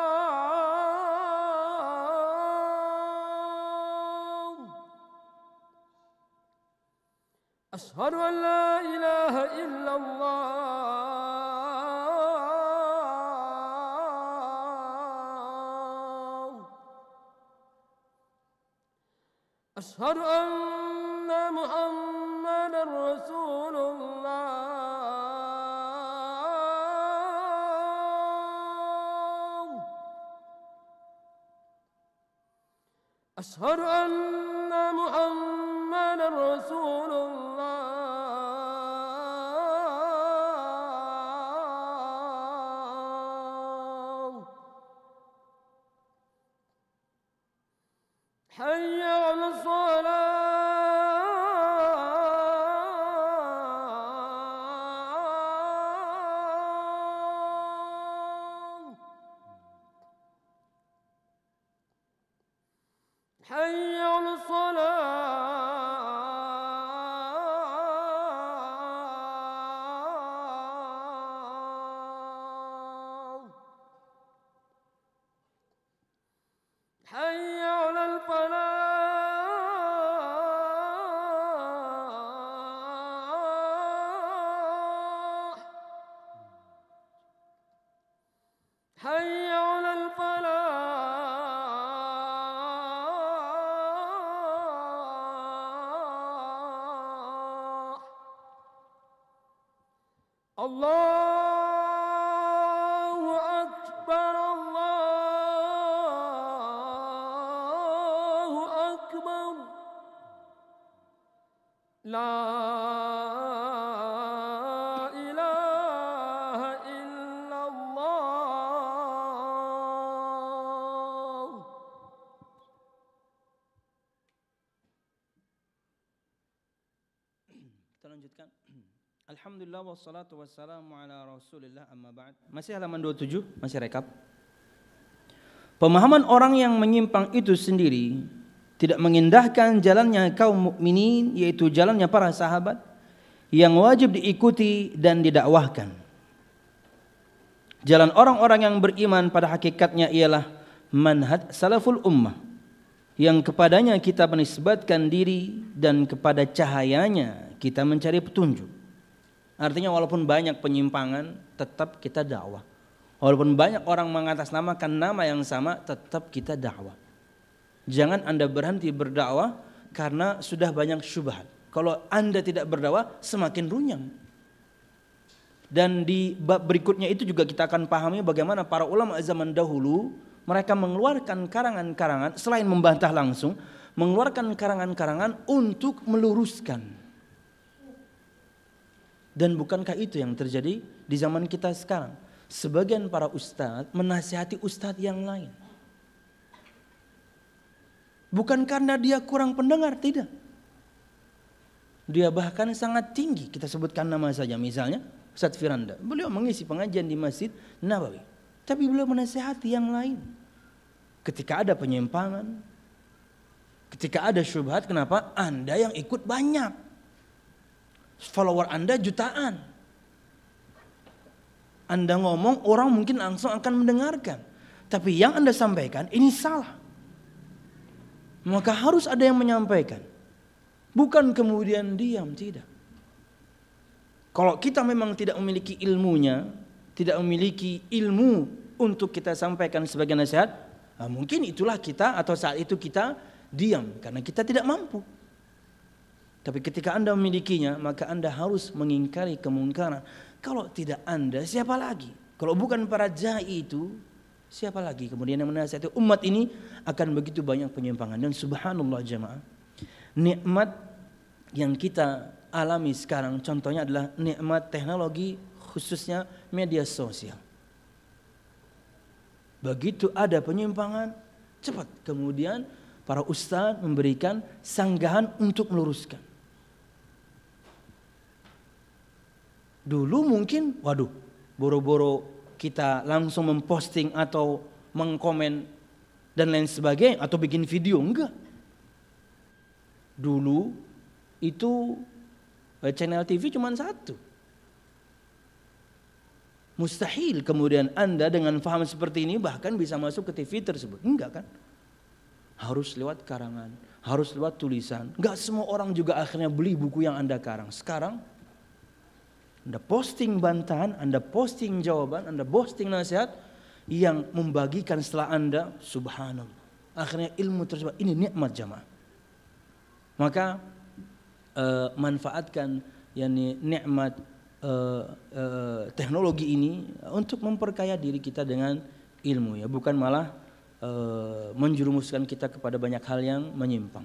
Ashhadu an la ilaha illallah. Ashhadu anna Muhammadar Rasulullah. Ashhadu anna Muhammadar Rasulullah. حي على الصلاة. حي على الصلاة. حي على الفلاح. Allahu Akbar, Allahu Akbar. La ilaha illallah. Kita lanjutkan. Alhamdulillah wassalatu wassalamu ala rasulillah amma ba'd. Masih halaman dua puluh tujuh, masih rekap. Pemahaman orang yang menyimpang itu sendiri tidak mengindahkan jalannya kaum mukminin, yaitu jalannya para sahabat yang wajib diikuti dan didakwahkan. Jalan orang-orang yang beriman pada hakikatnya ialah manhaj salaful ummah, yang kepadanya kita menisbatkan diri dan kepada cahayanya kita mencari petunjuk. Artinya walaupun banyak penyimpangan, tetap kita dakwah. Walaupun banyak orang mengatasnamakan nama yang sama, tetap kita dakwah. Jangan Anda berhenti berdakwah karena sudah banyak syubhat. Kalau Anda tidak berdakwah, semakin runyam. Dan di bab berikutnya itu juga kita akan pahami bagaimana para ulama zaman dahulu mereka mengeluarkan karangan-karangan, selain membantah langsung, mengeluarkan karangan-karangan untuk meluruskan. Dan bukankah itu yang terjadi di zaman kita sekarang? Sebagian para ustadz menasihati ustadz yang lain. Bukan karena dia kurang pendengar, tidak. Dia bahkan sangat tinggi. Kita sebutkan nama saja, misalnya Ustadz Firanda. Beliau mengisi pengajian di Masjid Nabawi. Tapi beliau menasihati yang lain. Ketika ada penyimpangan, ketika ada syubhat, kenapa? Anda yang ikut banyak. Follower Anda jutaan. Anda ngomong, orang mungkin langsung akan mendengarkan. Tapi yang Anda sampaikan ini salah. Maka harus ada yang menyampaikan. Bukan kemudian diam, tidak. Kalau kita memang tidak memiliki ilmunya, tidak memiliki ilmu untuk kita sampaikan sebagai nasihat, nah mungkin itulah kita atau saat itu kita diam karena kita tidak mampu. Tapi ketika Anda memilikinya, maka Anda harus mengingkari kemungkaran. Kalau tidak Anda, siapa lagi? Kalau bukan para jai itu, siapa lagi? Kemudian yang menasihati umat ini akan begitu banyak penyimpangan. Dan subhanallah jemaah, nikmat yang kita alami sekarang contohnya adalah nikmat teknologi, khususnya media sosial. Begitu ada penyimpangan, cepat kemudian para ustadz memberikan sanggahan untuk meluruskan. Dulu mungkin, waduh, boro-boro kita langsung memposting atau mengkomen dan lain sebagainya, atau bikin video, enggak. Dulu itu channel T V cuma satu. Mustahil kemudian Anda dengan paham seperti ini bahkan bisa masuk ke T V tersebut, enggak kan? Harus lewat karangan, harus lewat tulisan. Enggak semua orang juga akhirnya beli buku yang Anda karang. Sekarang Anda posting bantahan, Anda posting jawaban, Anda posting nasihat yang membagikan setelah Anda, subhanallah. Akhirnya ilmu tersebut, ini nikmat jamaah. Maka uh, manfaatkan yakni nikmat uh, uh, teknologi ini untuk memperkaya diri kita dengan ilmu, ya, bukan malah uh, menjerumuskan kita kepada banyak hal yang menyimpang.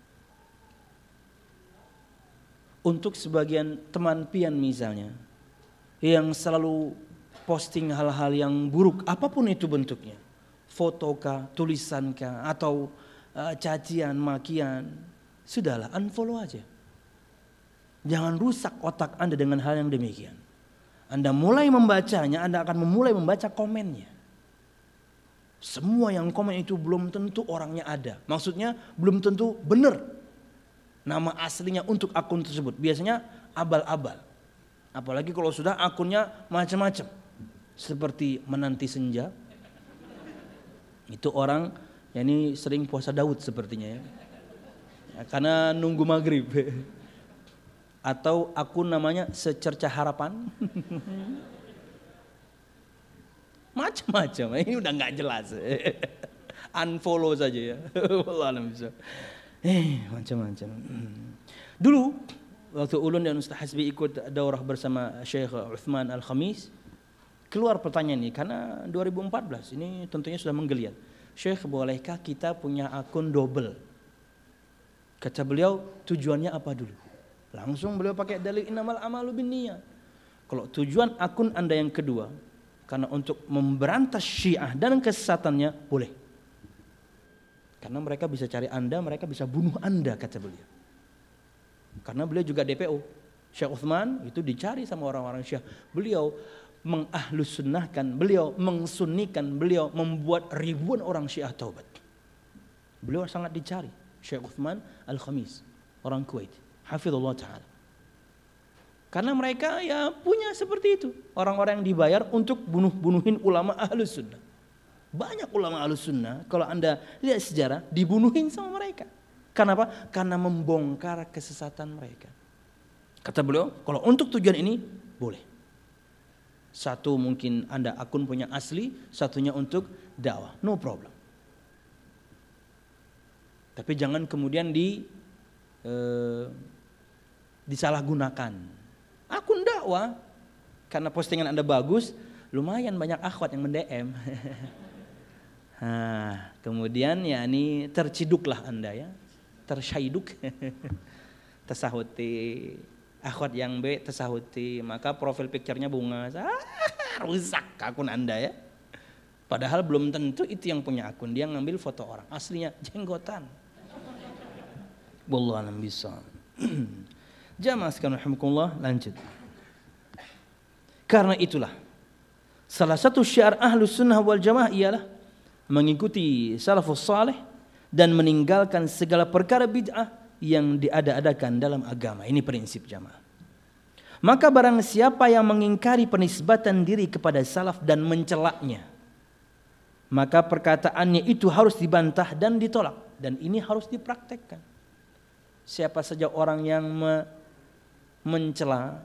Untuk sebagian teman pian misalnya, yang selalu posting hal-hal yang buruk, apapun itu bentuknya, fotokah, tulisankah, atau uh, cacian, makian, sudahlah unfollow aja. Jangan rusak otak Anda dengan hal yang demikian. Anda mulai membacanya, Anda akan memulai membaca komennya. Semua yang komen itu belum tentu orangnya ada. Maksudnya belum tentu benar nama aslinya untuk akun tersebut. Biasanya abal-abal. Apalagi kalau sudah akunnya macam-macam. Seperti menanti senja. Itu orang ya ini sering puasa Daud sepertinya ya. Ya karena nunggu maghrib. Atau akun namanya secerca harapan. Macam-macam. Ini udah nggak jelas. Unfollow saja ya. Wallah alam bisa. Eh, macam-macam. Dulu waktu Ulun dan Ustaz Hasbi ikut daurah bersama Syekh Uthman Al-Khamis, keluar pertanyaan ini karena dua ribu empat belas ini tentunya sudah menggeliat. Syekh, bolehkah kita punya akun double? Kata beliau, tujuannya apa dulu? Langsung beliau pakai dalil innamal amalu binniyat. Kalau tujuan akun Anda yang kedua karena untuk memberantas Syiah dan kesesatannya, boleh. Karena mereka bisa cari Anda, mereka bisa bunuh Anda, kata beliau. Karena beliau juga D P O. Syekh Uthman itu dicari sama orang-orang Syiah. Beliau mengahlus sunnahkan, beliau mengsunnikan, beliau membuat ribuan orang Syiah taubat. Beliau sangat dicari. Syekh Uthman Al-Khamis, orang Kuwait, hafizullah ta'ala. Karena mereka ya punya seperti itu, orang-orang yang dibayar untuk bunuh-bunuhin ulama ahlus sunnah. Banyak ulama ahlus sunnah, kalau Anda lihat sejarah, dibunuhin sama mereka. Kenapa? Karena membongkar kesesatan mereka. Kata beliau, kalau untuk tujuan ini, boleh. Satu mungkin Anda akun punya asli, satunya untuk dakwah, no problem. Tapi jangan kemudian di eh, disalahgunakan. Akun dakwah karena postingan Anda bagus, lumayan banyak akhwat yang men-D M. Nah, kemudian ya ini terciduklah Anda ya, tersyiduk. Tesahuti akhwat yang B tesahuti, maka profil picture-nya bunga. Ah, rusak akun Anda ya. Padahal belum tentu itu yang punya akun, dia ngambil foto orang, aslinya jenggotan. Wallahu a'lam bishawab. Jamaah sekalian rahimakumullah, lanjut. Karena itulah salah satu syiar Ahlus Sunnah wal Jamaah ialah mengikuti salafus saleh dan meninggalkan segala perkara bid'ah yang diada-adakan dalam agama. Ini prinsip jamaah. Maka barang siapa yang mengingkari penisbatan diri kepada salaf dan mencelaknya, maka perkataannya itu harus dibantah dan ditolak, dan ini harus dipraktekkan. Siapa saja orang yang me mencela,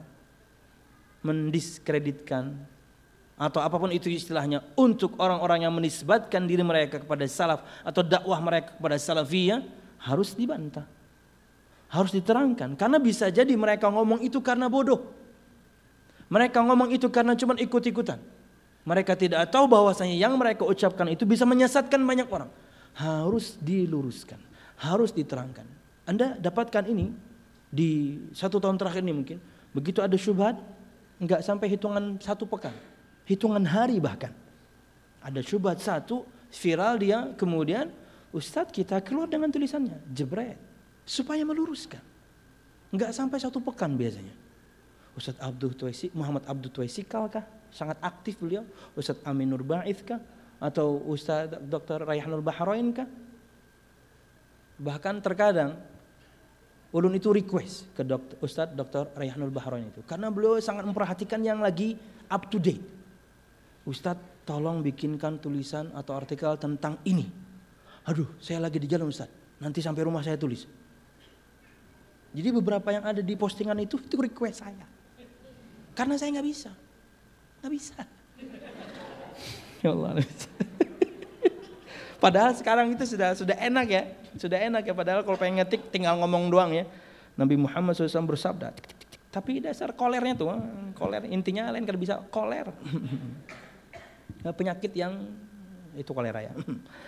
mendiskreditkan, atau apapun itu istilahnya untuk orang-orang yang menisbatkan diri mereka kepada salaf atau dakwah mereka kepada salafiyah, harus dibantah, harus diterangkan. Karena bisa jadi mereka ngomong itu karena bodoh, mereka ngomong itu karena cuma ikut-ikutan. Mereka tidak tahu bahwasanya yang mereka ucapkan itu bisa menyesatkan banyak orang. Harus diluruskan, harus diterangkan. Anda dapatkan ini di satu tahun terakhir ini mungkin. Begitu ada syubhat, enggak sampai hitungan satu pekan, hitungan hari bahkan. Ada syubhat satu, viral dia, kemudian Ustadz kita keluar dengan tulisannya, jebret, supaya meluruskan. Enggak sampai satu pekan biasanya. Ustadz Abdul Tuaisi, Muhammad Abdul Tuaisikal kah? Sangat aktif beliau. Ustadz Aminur Ba'ith kah? Atau Ustadz Doktor Rayhanul Bahrain kah? Bahkan terkadang ulun itu request ke dokter, Ustadz Doktor Rayhanul Bahrain itu, karena beliau sangat memperhatikan yang lagi up to date. Ustadz tolong bikinkan tulisan atau artikel tentang ini. Aduh, saya lagi di jalan Ustadz, nanti sampai rumah saya tulis. Jadi beberapa yang ada di postingan itu itu request saya, karena saya nggak bisa, nggak bisa. Ya Allah. Padahal sekarang itu sudah sudah enak ya, sudah enak ya. Padahal kalau pengen ngetik tinggal ngomong doang ya. Nabi Muhammad shallallahu alaihi wasallam bersabda. Tapi dasar kolernya tuh, koler intinya lain kalau bisa koler. Penyakit yang itu kolera ya.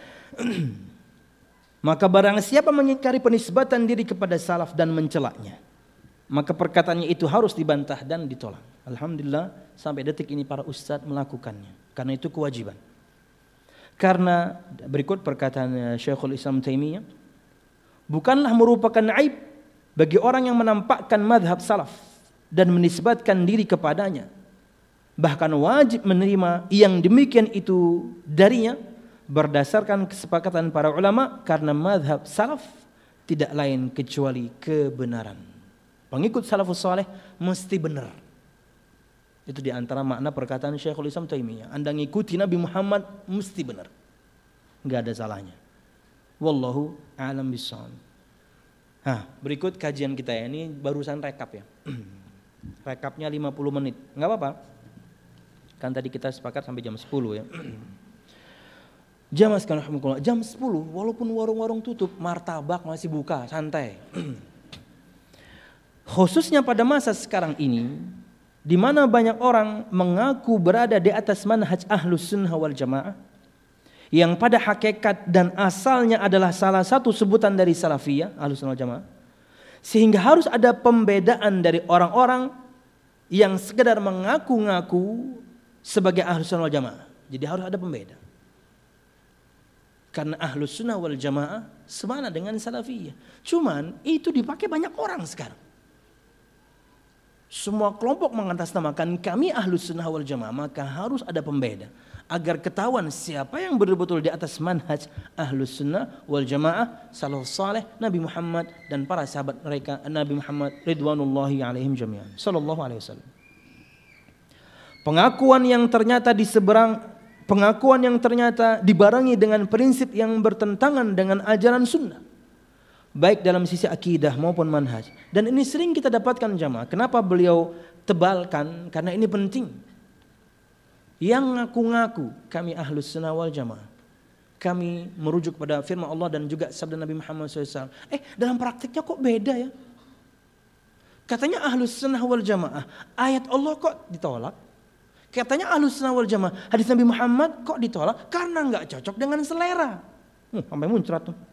Maka barang siapa mengingkari penisbatan diri kepada salaf dan mencelaknya, maka perkataannya itu harus dibantah dan ditolak. Alhamdulillah sampai detik ini para ustadz melakukannya, karena itu kewajiban. Karena berikut perkataan Syekhul Islam Taimiyah, bukanlah merupakan aib bagi orang yang menampakkan madhab salaf dan menisbatkan diri kepadanya. Bahkan wajib menerima yang demikian itu darinya berdasarkan kesepakatan para ulama, karena madhab salaf tidak lain kecuali kebenaran. Pengikut salafus saleh mesti benar. Itu diantara makna perkataan Syekhul Islam Taimiyah. Anda ngikuti Nabi Muhammad mesti benar, nggak ada salahnya. Wallahu a'lam bishawab. Nah, berikut kajian kita ya. Ini barusan rekap ya. Rekapnya lima puluh menit, nggak apa-apa. Kan tadi kita sepakat sampai jam sepuluh ya. Jam sekarang jam sepuluh, walaupun warung-warung tutup, martabak masih buka, santai. Khususnya pada masa sekarang ini, di mana banyak orang mengaku berada di atas manhaj Ahlus Sunnah wal Jamaah, yang pada hakikat dan asalnya adalah salah satu sebutan dari Salafiyah, Ahlus Sunnah wal Jamaah, sehingga harus ada pembedaan dari orang-orang yang sekedar mengaku-ngaku sebagai Ahlus Sunnah wal Jamaah. Jadi harus ada pembeda. Karena Ahlus Sunnah wal Jamaah semana dengan Salafiyah. Cuman itu dipakai banyak orang sekarang. Semua kelompok mengatasnamakan kami Ahlus Sunnah wal Jamaah, maka harus ada pembeda agar ketahuan siapa yang betul-betul di atas manhaj Ahlus Sunnah wal Jamaah, salafus saleh Nabi Muhammad dan para sahabat mereka Nabi Muhammad ridwanullahi alaihim jami'an sallallahu alaihi wasallam. Pengakuan yang ternyata di seberang pengakuan yang ternyata dibarengi dengan prinsip yang bertentangan dengan ajaran sunnah, baik dalam sisi akidah maupun manhaj. Dan ini sering kita dapatkan jamaah. Kenapa beliau tebalkan? Karena ini penting. Yang ngaku-ngaku kami Ahlus Sunnah wal Jamaah, kami merujuk pada firman Allah dan juga sabda Nabi Muhammad shallallahu alaihi wasallam. Eh dalam praktiknya kok beda ya? Katanya Ahlus Sunnah wal Jamaah, ayat Allah kok ditolak? Katanya Ahlus Sunnah wal Jamaah, hadis Nabi Muhammad kok ditolak? Karena nggak cocok dengan selera. Hmm, sampai muncrat tuh.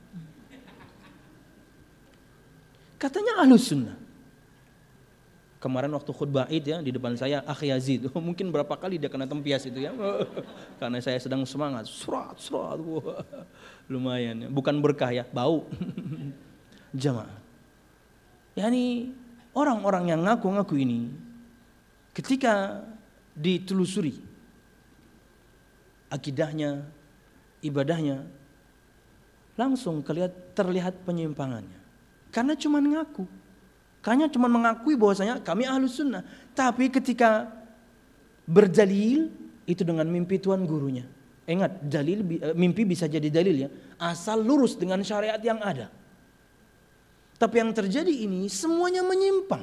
Katanya Ahlus Sunnah. Kemarin waktu khutbah Id ya di depan saya Akh Yazid, oh, mungkin berapa kali dia kena tempias itu ya, karena saya sedang semangat, surat surat, wah, lumayan, ya. Bukan berkah ya, bau. Jamaah. Yani orang-orang yang ngaku-ngaku ini, ketika ditelusuri akidahnya, ibadahnya, langsung kelihat, terlihat penyimpangannya. Karena cuma ngaku, karena cuma mengakui bahwasanya kami Ahlus Sunnah, tapi ketika berdalil itu dengan mimpi tuan gurunya. Ingat, dalil mimpi bisa jadi dalil ya, asal lurus dengan syariat yang ada. Tapi yang terjadi ini semuanya menyimpang.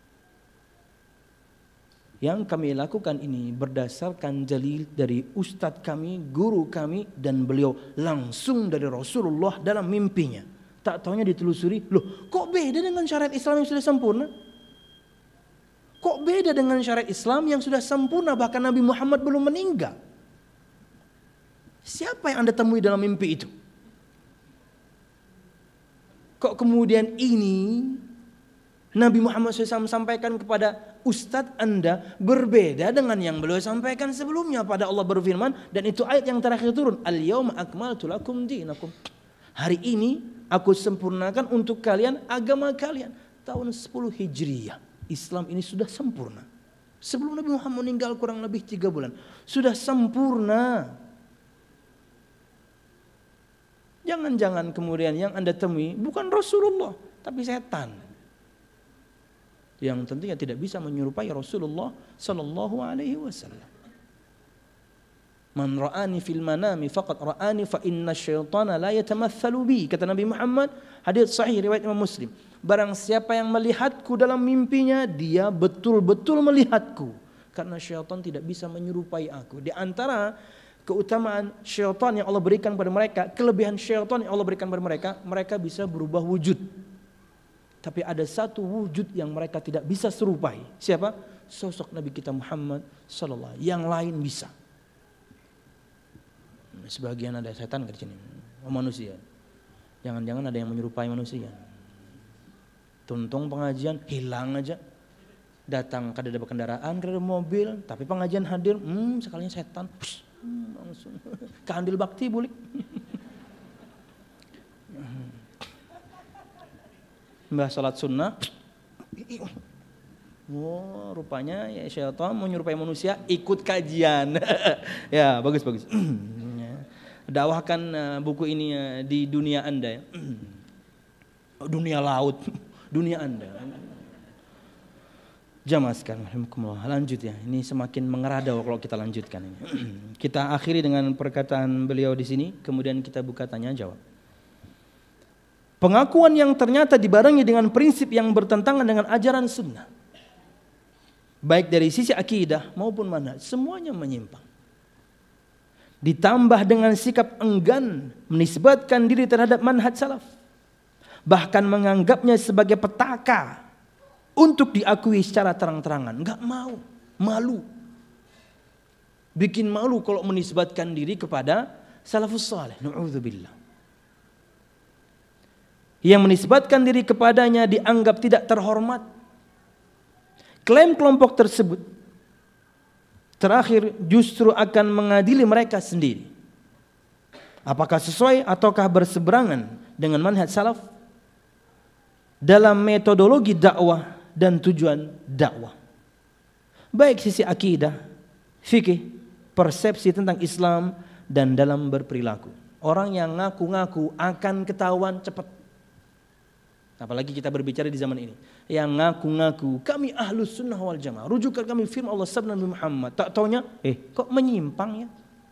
Yang kami lakukan ini berdasarkan dalil dari ustadz kami, guru kami, dan beliau langsung dari Rasulullah dalam mimpinya. Tak taunya ditelusuri, loh kok beda dengan syariat Islam yang sudah sempurna? Kok beda dengan syariat Islam yang sudah sempurna bahkan Nabi Muhammad belum meninggal? Siapa yang Anda temui dalam mimpi itu? Kok kemudian ini Nabi Muhammad shallallahu alaihi wasallam sampaikan kepada ustadz Anda berbeda dengan yang beliau sampaikan sebelumnya. Pada Allah berfirman, dan itu ayat yang terakhir turun, Al-yawma akmaltu lakum dinakum. Hari ini aku sempurnakan untuk kalian agama kalian. Tahun sepuluh Hijriyah Islam ini sudah sempurna. Sebelum Nabi Muhammad meninggal kurang lebih tiga bulan, sudah sempurna. Jangan-jangan kemudian yang Anda temui bukan Rasulullah, tapi setan, yang tentunya tidak bisa menyerupai Rasulullah sallallahu alaihi wasallam. Man ra'ani fil manami faqad ra'ani fa inna syaitana la yatamatsalu bi, kata Nabi Muhammad, hadits sahih riwayat Imam Muslim. Barang siapa yang melihatku dalam mimpinya, dia betul-betul melihatku, karena syaitan tidak bisa menyerupai aku. Di antara keutamaan syaitan yang Allah berikan pada mereka, kelebihan syaitan yang Allah berikan pada mereka, mereka bisa berubah wujud. Tapi ada satu wujud yang mereka tidak bisa serupai. Siapa? Sosok Nabi kita Muhammad sallallahu alaihi wasallam. Yang lain bisa. Sebagian ada setan di sini, oh, manusia. Jangan-jangan ada yang menyerupai manusia. Tuntung pengajian hilang aja. Datang kada ada kendaraan, kada ada mobil, tapi pengajian hadir, hmm, sekalinya setan. Push, hmm, langsung. Keandil bakti bulik. Mbah salat sunnah. Oh, rupanya ya syaitan menyerupai manusia ikut kajian. Ya, bagus bagus. Dakwahkan uh, buku ini uh, di dunia Anda ya. Dunia laut, dunia Anda. Jamaah sekalian, alhamdulillah. Lanjut ya. Ini semakin mengeradau kalau kita lanjutkan ini. Kita akhiri dengan perkataan beliau di sini, kemudian kita buka tanya jawab. Pengakuan yang ternyata dibarengi dengan prinsip yang bertentangan dengan ajaran sunnah, baik dari sisi akidah maupun manhaj, semuanya menyimpang. Ditambah dengan sikap enggan menisbatkan diri terhadap manhaj salaf, bahkan menganggapnya sebagai petaka untuk diakui secara terang-terangan. Enggak mau, malu. Bikin malu kalau menisbatkan diri kepada salafus saleh. Na'udzubillah. Yang menisbatkan diri kepadanya dianggap tidak terhormat. Klaim kelompok tersebut terakhir justru akan mengadili mereka sendiri. Apakah sesuai ataukah berseberangan dengan manhaj salaf dalam metodologi dakwah dan tujuan dakwah. Baik sisi akidah, fikih, persepsi tentang Islam, dan dalam berperilaku. Orang yang ngaku-ngaku akan ketahuan cepat. Apalagi kita berbicara di zaman ini. Yang ngaku-ngaku kami ahlus sunnah wal jamaah. Rujukan kami firman Allah sabda Nabi Muhammad. Tak taunya, eh kok menyimpang ya?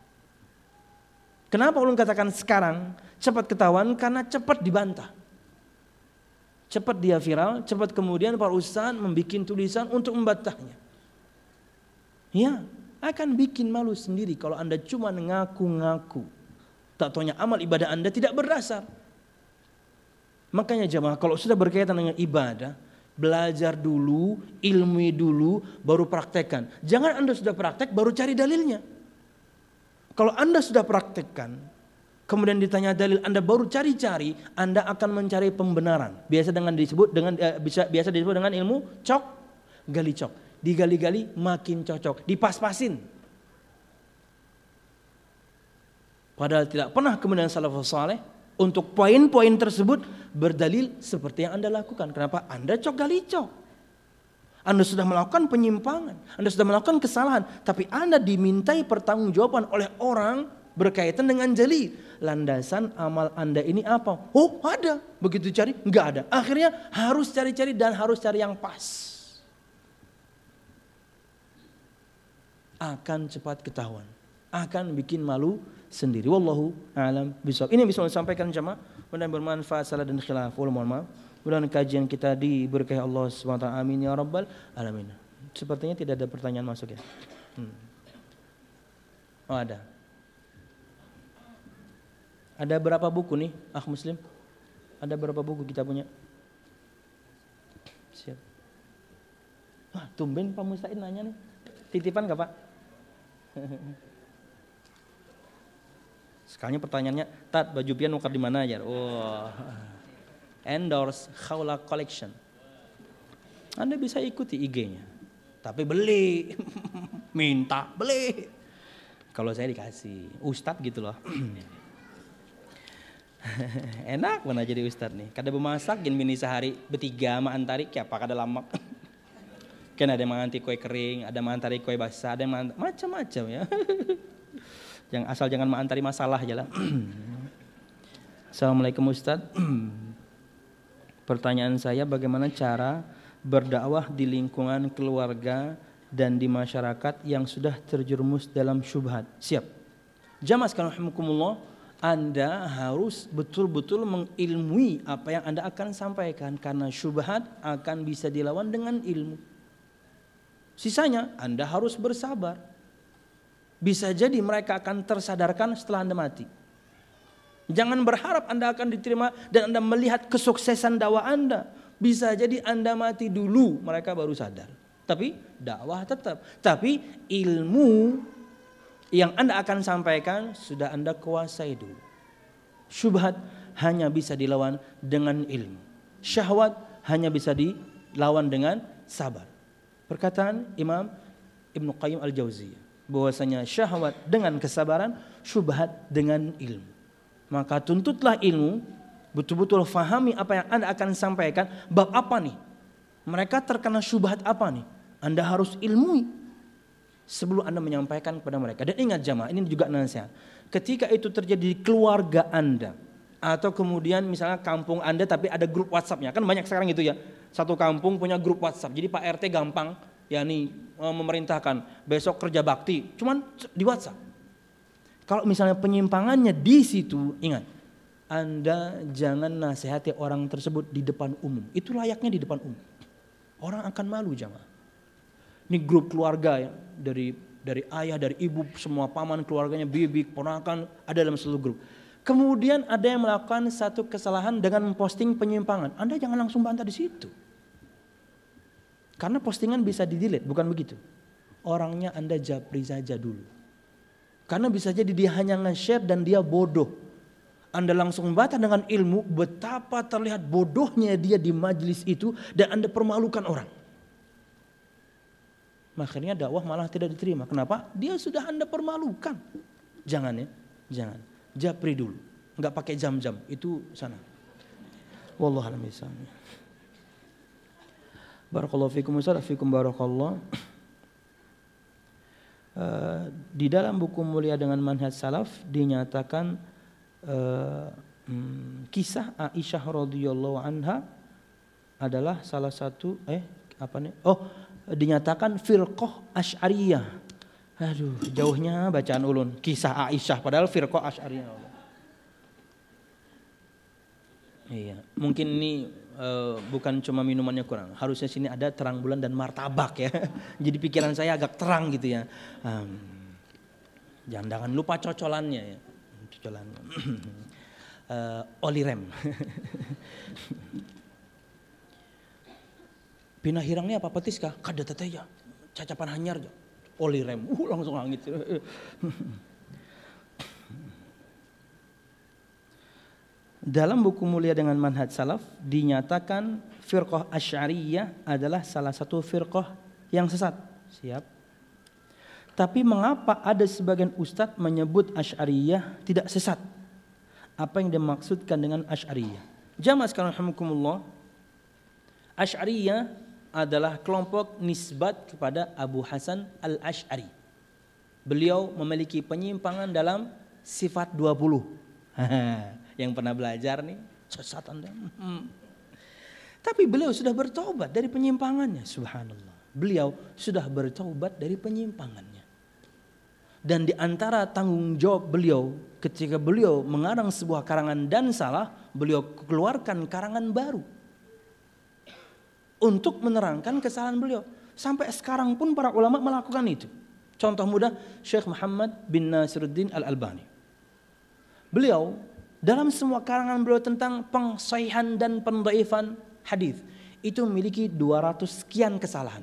Kenapa ulun katakan sekarang cepat ketahuan? Karena cepat dibantah. Cepat dia viral, cepat kemudian para ustaz membuat tulisan untuk membantahnya. Ya, akan bikin malu sendiri kalau Anda cuma ngaku-ngaku. Tak taunya amal ibadah Anda tidak berdasar. Makanya jamaah kalau sudah berkaitan dengan ibadah, belajar dulu, ilmu dulu, baru praktekkan. Jangan Anda sudah praktek baru cari dalilnya. Kalau Anda sudah praktekkan, kemudian ditanya dalil, Anda baru cari-cari, Anda akan mencari pembenaran. Biasa dengan disebut dengan eh, bisa biasa disebut dengan ilmu cok gali cok. Digali-gali makin cocok, dipas-pasin. Padahal tidak pernah kemudian salafus saleh untuk poin-poin tersebut berdalil seperti yang Anda lakukan. Kenapa? Anda cok gali cok. Anda sudah melakukan penyimpangan, Anda sudah melakukan kesalahan, tapi Anda dimintai pertanggungjawaban oleh orang berkaitan dengan dalil. Landasan amal Anda ini apa? Oh ada, begitu cari nggak ada. Akhirnya harus cari-cari dan harus cari yang pas. Akan cepat ketahuan, akan bikin malu sendiri. Wallahu a'lam bishawab. Ini yang bisa saya sampaikan jemaah, mudah-mudahan bermanfaat. Salah dan khilaf, mohon maaf. Mudah-mudahan kajian kita diberkahi Allah subhanahu wa taala. Amin ya rabbal alamin. Sepertinya tidak ada pertanyaan masuk ya. Hmm. Oh ada. Ada berapa buku nih, akh muslim? Ada berapa buku kita punya? Siap. Wah, tumben Pak Musta'in nanya nih. Titipan gak Pak? Sekalinya pertanyaannya, Tat, baju pian nukar di mana aja? Wah. Endorse Khawla Collection. Anda bisa ikuti I G-nya. Tapi beli. Minta beli. Kalau saya dikasih. Ustadz gitu loh. Enak mana jadi ustadz nih. Kada bemasak gin mini sehari bertiga sama antari kayak apa kada lama. Kan ada yang manganti kue kering, ada mantari kue basah, ada yang macam-macam ya. Yang asal jangan mantari masalah aja lah. Assalamualaikum Ustaz. Pertanyaan saya, bagaimana cara berdakwah di lingkungan keluarga dan di masyarakat yang sudah terjerumus dalam syubhat? Siap. Jamaah sekalian rahimakumullah, Anda harus betul-betul mengilmui apa yang Anda akan sampaikan, karena syubhat akan bisa dilawan dengan ilmu. Sisanya Anda harus bersabar. Bisa jadi mereka akan tersadarkan setelah Anda mati. Jangan berharap Anda akan diterima dan Anda melihat kesuksesan dakwah Anda. Bisa jadi Anda mati dulu, mereka baru sadar. Tapi dakwah tetap. Tapi ilmu yang Anda akan sampaikan sudah Anda kuasai dulu. Syubhat hanya bisa dilawan dengan ilmu. Syahwat hanya bisa dilawan dengan sabar. Perkataan Imam Ibnu Qayyim Al-Jauziyah, bahwasanya syahwat dengan kesabaran, syubhat dengan ilmu. Maka tuntutlah ilmu, betul-betul fahami apa yang Anda akan sampaikan. Bab apa nih? Mereka terkena syubhat apa nih? Anda harus ilmui sebelum Anda menyampaikan kepada mereka. Dan ingat jamaah, ini juga nasihat. Ketika itu terjadi di keluarga Anda, atau kemudian misalnya kampung Anda tapi ada grup WhatsApp-nya. Kan banyak sekarang gitu ya. Satu kampung punya grup WhatsApp. Jadi Pak R T gampang ya nih memerintahkan besok kerja bakti, cuman di WhatsApp. Kalau misalnya penyimpangannya di situ, ingat, Anda jangan nasihati orang tersebut di depan umum. Itu layaknya di depan umum. Orang akan malu jamaah. Ini grup keluarga ya, dari dari ayah, dari ibu, semua paman keluarganya, bibi, ponakan ada dalam satu grup. Kemudian ada yang melakukan satu kesalahan dengan memposting penyimpangan. Anda jangan langsung bantah di situ. Karena postingan bisa di-delete, bukan begitu. Orangnya Anda japri saja dulu. Karena bisa jadi dia hanya nge-share dan dia bodoh. Anda langsung baca dengan ilmu betapa terlihat bodohnya dia di majelis itu dan Anda permalukan orang. Makanya dakwah malah tidak diterima. Kenapa? Dia sudah Anda permalukan. Jangan ya, jangan. Japri dulu. Enggak pakai jam-jam, itu sana. Wallahu a'lam bishawab. Barakallahu fikum wa fikum barakallah. Uh, di dalam buku Mulia dengan Manhaj Salaf dinyatakan uh, hmm, kisah Aisyah radhiyallahu anha adalah salah satu eh apa nih? Oh, dinyatakan firqah Asy'ariyah. Aduh, jauhnya bacaan ulun. Kisah Aisyah padahal firqah Asy'ariyah. Iya, mungkin ini uh, bukan cuma minumannya kurang. Harusnya sini ada terang bulan dan martabak ya. Jadi pikiran saya agak terang gitu ya. Um, jangan lupa cocolannya ya. Cocolan. uh, oli rem. Pina hirangnya apa petis kah? Kada teteh ya. Cacapan hanyar ya. Oli rem. Uh langsung langit. Dalam buku Mulia dengan Manhaj Salaf dinyatakan firqah Asy'ariyah adalah salah satu firqah yang sesat. Siap. Tapi mengapa ada sebagian ustadz menyebut Asy'ariyah tidak sesat? Apa yang dimaksudkan dengan Asy'ariyah? Jamaah sekalian rahimakumullah, Asy'ariyah adalah kelompok nisbat kepada Abu Hasan Al-Asy'ari. Beliau memiliki penyimpangan dalam sifat dua puluh. Yang pernah belajar nih, sesat Anda. Hmm. Tapi beliau sudah bertobat dari penyimpangannya, subhanallah. Beliau sudah bertobat dari penyimpangannya. Dan di antara tanggung jawab beliau ketika beliau mengarang sebuah karangan dan salah, beliau keluarkan karangan baru untuk menerangkan kesalahan beliau. Sampai sekarang pun para ulama melakukan itu. Contoh mudah, Syekh Muhammad bin Nasiruddin Al-Albani. Beliau dalam semua karangan beliau tentang pengsahihan dan pendhaifan hadis itu memiliki dua ratus sekian kesalahan.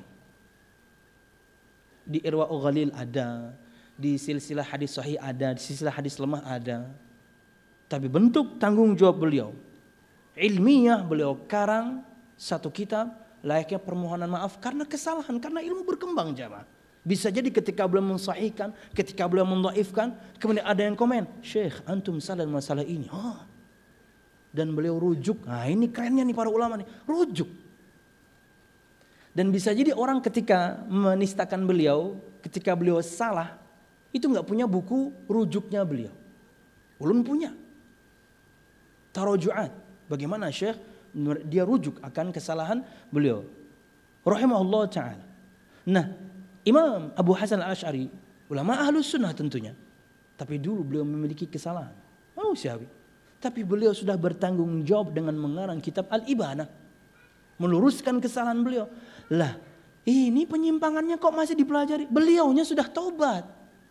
Di Irwaul Ghalil ada, di silsilah hadis sahih ada, di silsilah hadis lemah ada. Tapi bentuk tanggung jawab beliau ilmiah, beliau karang satu kitab layaknya permohonan maaf karena kesalahan, karena ilmu berkembang jamaah. Bisa jadi ketika beliau mensahihkan, ketika beliau mendhaifkan, kemudian ada yang komen, Syekh, antum salah masalah ini. Oh. Dan beliau rujuk. Nah, ini kerennya nih para ulama nih, rujuk. Dan bisa jadi orang ketika menistakan beliau, ketika beliau salah, itu nggak punya buku rujuknya beliau. Ulun punya. Tarojuat. Bagaimana Syekh dia rujuk akan kesalahan beliau. Rahimahullah ta'ala. Nah, Imam Abu Hasan Al-Asy'ari, ulama Ahlus Sunnah tentunya. Tapi dulu beliau memiliki kesalahan. Manusiawi. Tapi beliau sudah bertanggung jawab dengan mengarang kitab Al-Ibanah. Meluruskan kesalahan beliau. Lah, ini penyimpangannya kok masih dipelajari? Beliaunya sudah taubat.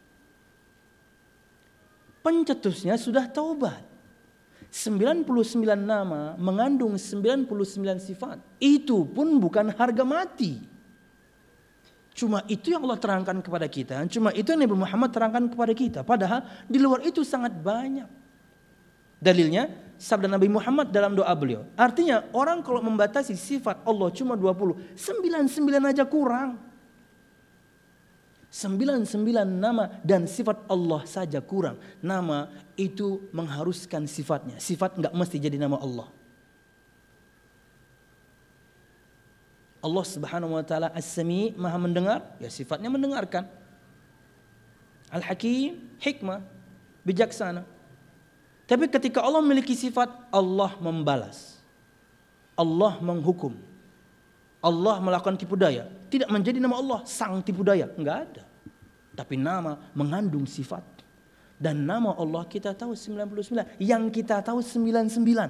Pencetusnya sudah taubat. sembilan puluh sembilan nama mengandung sembilan puluh sembilan sifat. Itu pun bukan harga mati. Cuma itu yang Allah terangkan kepada kita. Cuma itu yang Nabi Muhammad terangkan kepada kita. Padahal di luar itu sangat banyak. Dalilnya sabda Nabi Muhammad dalam doa beliau. Artinya orang kalau membatasi sifat Allah cuma dua puluh. sembilan puluh sembilan aja kurang. sembilan puluh sembilan nama dan sifat Allah saja kurang. Nama itu mengharuskan sifatnya. Sifat enggak mesti jadi nama Allah. Allah Subhanahu wa taala As-Sami, Maha mendengar, ya sifatnya mendengarkan. Al-Hakim, hikmah, bijaksana. Tapi ketika Allah memiliki sifat Allah membalas, Allah menghukum, Allah melakukan tipu daya, tidak menjadi nama Allah sang tipu daya, enggak ada. Tapi nama mengandung sifat. Dan nama Allah kita tahu sembilan puluh sembilan, yang kita tahu sembilan puluh sembilan.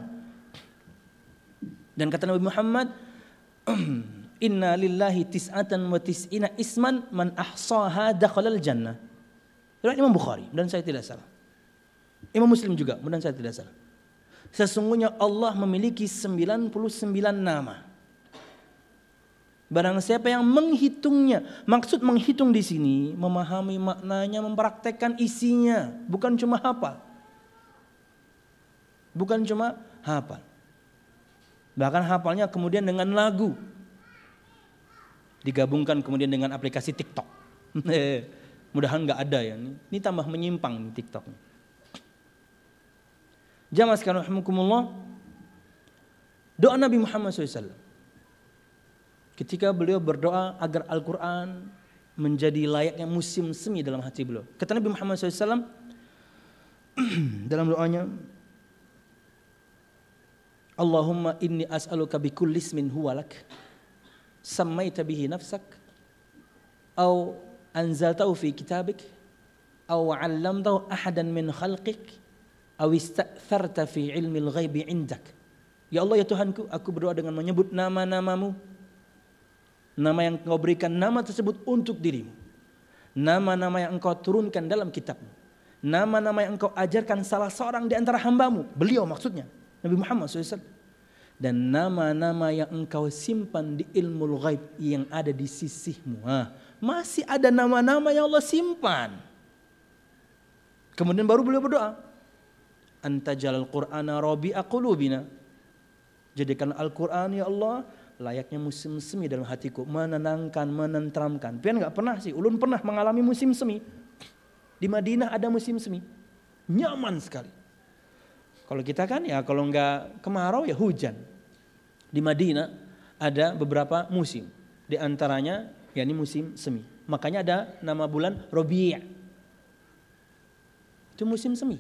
Dan kata Nabi Muhammad, Inna lillahi tis'atan wa tis'ina isman man ahsaha dakhalal jannah. Riwayat Imam Bukhari dan saya tidak salah. Imam Muslim juga, dan saya tidak salah. Sesungguhnya Allah memiliki sembilan puluh sembilan nama. Barang siapa yang menghitungnya, maksud menghitung di sini memahami maknanya, mempraktekkan isinya, bukan cuma hafal. Bukan cuma hafal. Bahkan hafalnya kemudian dengan lagu. Digabungkan kemudian dengan aplikasi TikTok. Mudahan nggak ada ya. Ini tambah menyimpang nih TikTok. Jamaah sekalian rahimakumullah. Doa Nabi Muhammad shallallahu alaihi wasallam. Ketika beliau berdoa agar Al-Quran menjadi layaknya musim semi dalam hati beliau. Kata Nabi Muhammad shallallahu alaihi wasallam dalam doanya, Allahumma inni as'aluka bikulli ismin huwa lak, sammaita bihi nafsak, aw anzaltahu fi kitabik, aw 'allamtahu ahadan min khalqik, aw ista'tharta fi ilmil ghaibi 'indak. Ya Allah ya Tuhanku, aku berdoa dengan menyebut nama-namamu, nama yang Engkau berikan nama tersebut untuk dirimu, nama-nama yang Engkau turunkan dalam kitabmu, nama-nama yang Engkau ajarkan salah seorang di antara hambamu, beliau maksudnya Nabi Muhammad shallallahu alaihi wasallam, dan nama-nama yang Engkau simpan di ilmu ghaib yang ada di sisimu. Nah, masih ada nama-nama yang Allah simpan. Kemudian baru beliau berdoa, Anta jalal Qur'ana rabi'a qulubina, jadikan Al-Quran ya Allah layaknya musim semi dalam hatiku, menenangkan, menenteramkan. Pian nggak pernah sih, ulun pernah mengalami musim semi. Di Madinah ada musim semi, nyaman sekali. Kalau kita kan ya kalau nggak kemarau ya hujan. Di Madinah ada beberapa musim, di antaranya ya ini musim semi. Makanya ada nama bulan Rabi'. Itu musim semi.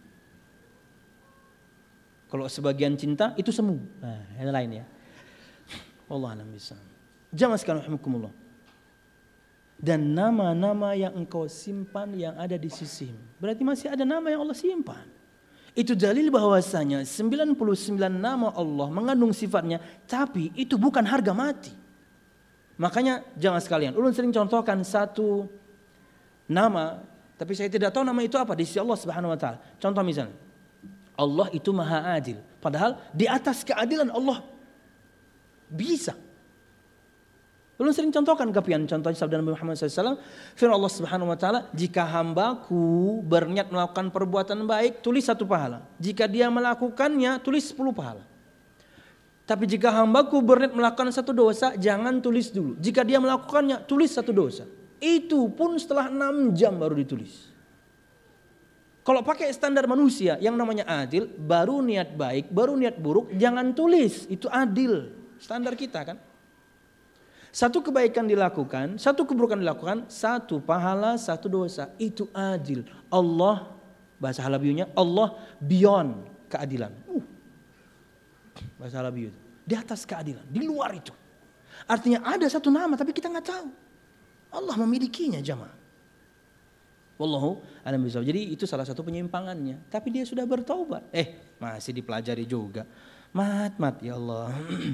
Kalau sebagian cinta itu semu. Nah, yang lain ya. Allah alam bisa. Jamaah sekalian rahimakumullah. Dan nama-nama yang engkau simpan yang ada di sisimu, berarti masih ada nama yang Allah simpan. Itu dalil bahwasanya sembilan puluh sembilan nama Allah mengandung sifatnya, tapi itu bukan harga mati. Makanya jamaah sekalian, ulun sering contohkan satu nama, tapi saya tidak tahu nama itu apa di sisi Allah Subhanahu wa taala. Contoh misalnya, Allah itu Maha Adil, padahal di atas keadilan Allah bisa. Belum sering contohkan kapian, contohnya sabda Nabi Muhammad shallallahu alaihi wasallam, firman Allah Subhanahu Wa Taala, jika hambaku berniat melakukan perbuatan baik, tulis satu pahala. Jika dia melakukannya, tulis sepuluh pahala. Tapi jika hambaku berniat melakukan satu dosa, jangan tulis dulu. Jika dia melakukannya, tulis satu dosa. Itu pun setelah enam jam baru ditulis. Kalau pakai standar manusia yang namanya adil, baru niat baik, baru niat buruk, jangan tulis. Itu adil. Standar kita kan. Satu kebaikan dilakukan, satu keburukan dilakukan, satu pahala, satu dosa. Itu adil. Allah, bahasa Halabiunya, Allah beyond keadilan. Uh, bahasa Halabiu itu. Di atas keadilan, di luar itu. Artinya ada satu nama tapi kita nggak tahu. Allah memilikinya jamaah. Wallahu a'lam bishawab. Jadi itu salah satu penyimpangannya. Tapi dia sudah bertaubat. Eh, masih dipelajari juga. Mat, mat ya Allah.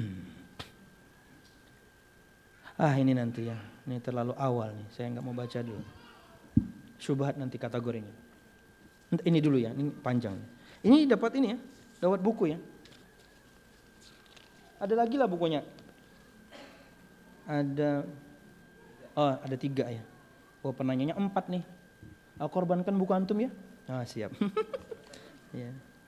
Ah ini nanti ya, ini terlalu awal nih, saya nggak mau baca dulu. Syubhat nanti kategorinya. Ini dulu ya, ini panjang. Ini dapat ini ya, dapat buku ya. Ada lagi lah bukunya. Ada, oh ada tiga ya. Oh penanyanya empat nih. Aku korbankan buku antum ya. Ah siap. Ya.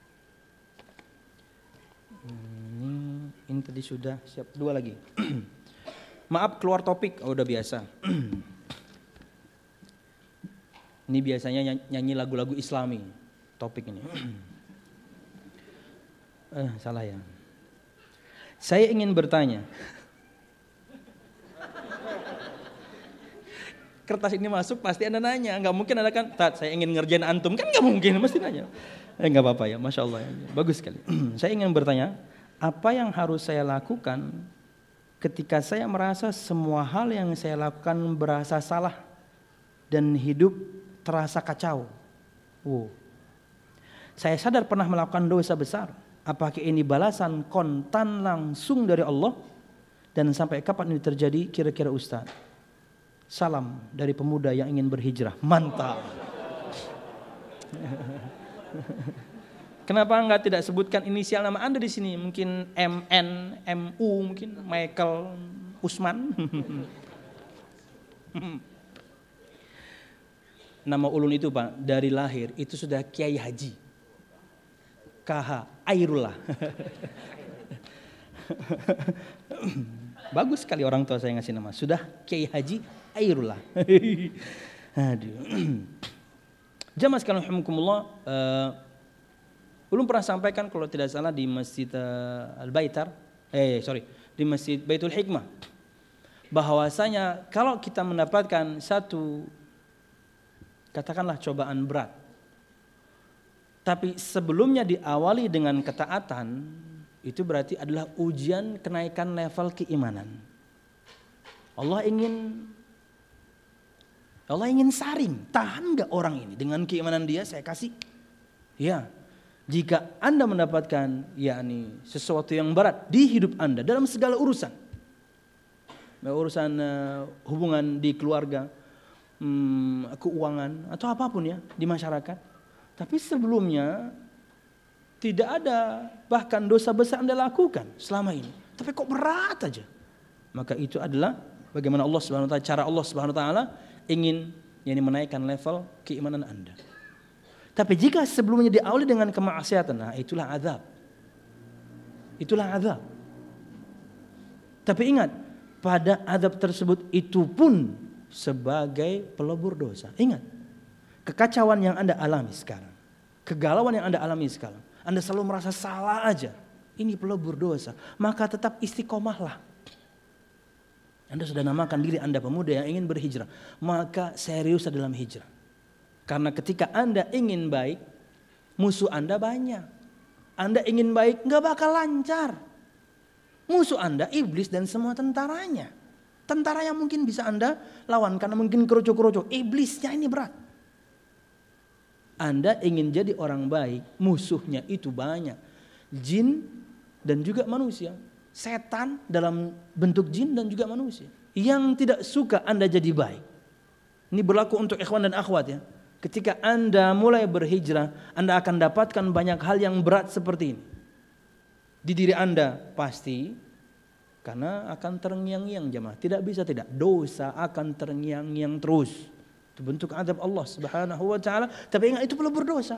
Ini, ini tadi sudah siap, dua lagi. Maaf keluar topik, oh, udah biasa. Ini biasanya nyanyi lagu-lagu Islami topik ini. Eh, salah ya. Saya ingin bertanya. Kertas ini masuk pasti Anda nanya, nggak mungkin Anda kan, Tat, saya ingin ngerjain antum, kan nggak mungkin, mesti nanya. Eh nggak apa-apa ya, masya Allah ya, bagus sekali. Saya ingin bertanya, apa yang harus saya lakukan ketika saya merasa semua hal yang saya lakukan berasa salah dan hidup terasa kacau. Wow. Saya sadar pernah melakukan dosa besar. Apakah ini balasan kontan langsung dari Allah? Dan sampai kapan ini terjadi kira-kira Ustaz? Salam dari pemuda yang ingin berhijrah. Mantap. Kenapa enggak tidak sebutkan inisial nama Anda di sini? Mungkin M N, M U, mungkin Michael, Usman. Nama ulun itu Pak, dari lahir itu sudah Kiai Haji. K H Airullah. Bagus sekali orang tua saya ngasih nama. Sudah Kiai Haji Airullah. Aduh. Jamaah sekalian rahimakumullah, uh, ulun pernah sampaikan kalau tidak salah di Masjid uh, Al-Baitar, eh sorry, di Masjid Baitul Hikmah, bahwasanya kalau kita mendapatkan satu katakanlah cobaan berat, tapi sebelumnya diawali dengan ketaatan, itu berarti adalah ujian kenaikan level keimanan. Allah ingin Allah ingin saring, tahan gak orang ini dengan keimanan dia, saya kasih. Ya, jika Anda mendapatkan yakni sesuatu yang berat di hidup Anda dalam segala urusan, urusan uh, hubungan di keluarga, hmm, keuangan atau apapun ya di masyarakat, tapi sebelumnya tidak ada bahkan dosa besar Anda lakukan selama ini, tapi kok berat aja, maka itu adalah bagaimana Allah Subhanahu wa taala, cara Allah Subhanahu wa taala ingin yakni menaikkan level keimanan Anda. Tapi jika sebelumnya diawali dengan kemaksiatan, nah itulah azab. Itulah azab. Tapi ingat, pada azab tersebut itu pun sebagai pelebur dosa. Ingat, kekacauan yang Anda alami sekarang, kegalauan yang Anda alami sekarang, Anda selalu merasa salah aja, ini pelebur dosa. Maka tetap istiqomahlah. Anda sudah namakan diri Anda pemuda yang ingin berhijrah, maka serius dalam hijrah. Karena ketika Anda ingin baik, musuh Anda banyak. Anda ingin baik, nggak bakal lancar. Musuh Anda iblis dan semua tentaranya. Tentara yang mungkin bisa Anda lawan karena mungkin kerucuk-kerucuk. Iblisnya ini berat. Anda ingin jadi orang baik, musuhnya itu banyak. Jin dan juga manusia. Setan dalam bentuk jin dan juga manusia yang tidak suka Anda jadi baik. Ini berlaku untuk ikhwan dan akhwat ya. Ketika Anda mulai berhijrah, Anda akan dapatkan banyak hal yang berat seperti ini di diri Anda pasti, karena akan terngiang-ngiang jemaah. Tidak bisa tidak, dosa akan terngiang-ngiang terus. Itu bentuk azab Allah Subhanahu wa taala. Tapi ingat, itu pelebur dosa.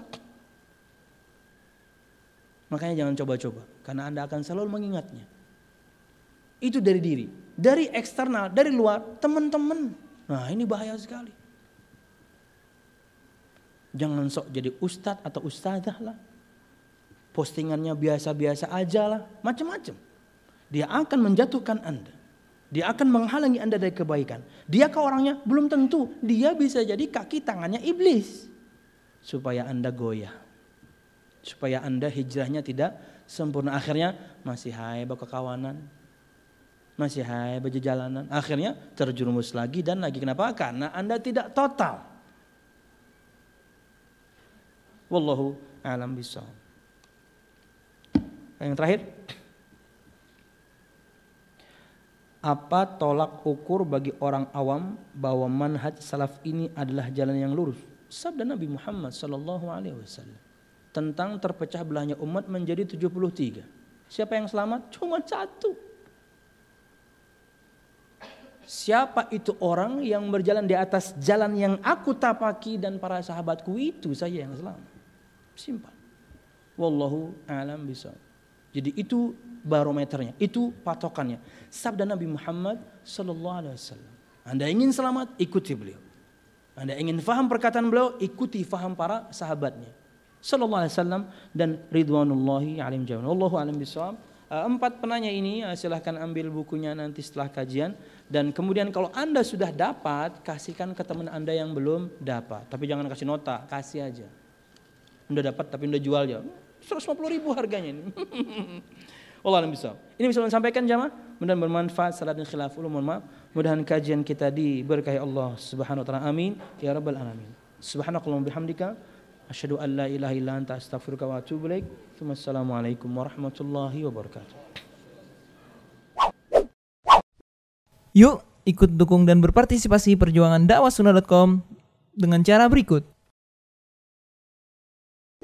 Makanya jangan coba-coba, karena Anda akan selalu mengingatnya. Itu dari diri, dari eksternal, dari luar, teman-teman. Nah ini bahaya sekali. Jangan sok jadi ustadz atau ustadzah lah. Postingannya biasa-biasa aja lah, macam-macam. Dia akan menjatuhkan Anda. Dia akan menghalangi Anda dari kebaikan. Dia ke orangnya belum tentu. Dia bisa jadi kaki tangannya iblis. Supaya Anda goyah. Supaya Anda hijrahnya tidak sempurna. Akhirnya masih hai berkekawanan. Masih hai berjalanan, akhirnya terjerumus lagi dan lagi. Kenapa? Karena Anda tidak total. Wallahu a'lam bishawab. Yang terakhir, apa tolak ukur bagi orang awam bahwa manhaj salaf ini adalah jalan yang lurus? Sabda Nabi Muhammad sallallahu alaihi wasallam tentang terpecah belahnya umat menjadi tujuh puluh tiga. Siapa yang selamat? Cuma satu. Siapa itu orang yang berjalan di atas jalan yang aku tapaki dan para sahabatku, itu saja yang selamat. Simpel. Wallahu a'lam bishawab. Jadi itu barometernya, itu patokannya. Sabda Nabi Muhammad sallallahu alaihi wasallam. Anda ingin selamat, ikuti beliau. Anda ingin faham perkataan beliau, ikuti faham para sahabatnya. Sallallahu alaihi wasallam dan ridwanullahi alaihim jami'an. Wallahu a'lam bishawab. Empat penanya ini silahkan ambil bukunya nanti setelah kajian. Dan kemudian kalau Anda sudah dapat, kasihkan ke teman Anda yang belum dapat. Tapi jangan kasih nota, kasih aja. Udah dapat tapi udah jual ya, seratus lima puluh ribu harganya ini. Allah alam bisa. Ini bisa sampaikan jamaah, mudah-mudahan bermanfaat. Salat dan khilaf ulum, mohon maaf. Mudah-mudahan kajian kita diberkahi Allah Subhanahu wa taala. Amin ya rabbal alamin. Subhanakallahumma bihamdika asyhadu an la ilaha illa anta astaghfiruka wa atubu ilaik. Wassalamualaikum warahmatullahi wabarakatuh. Yuk ikut dukung dan berpartisipasi perjuangan dakwah sunnah dot com dengan cara berikut.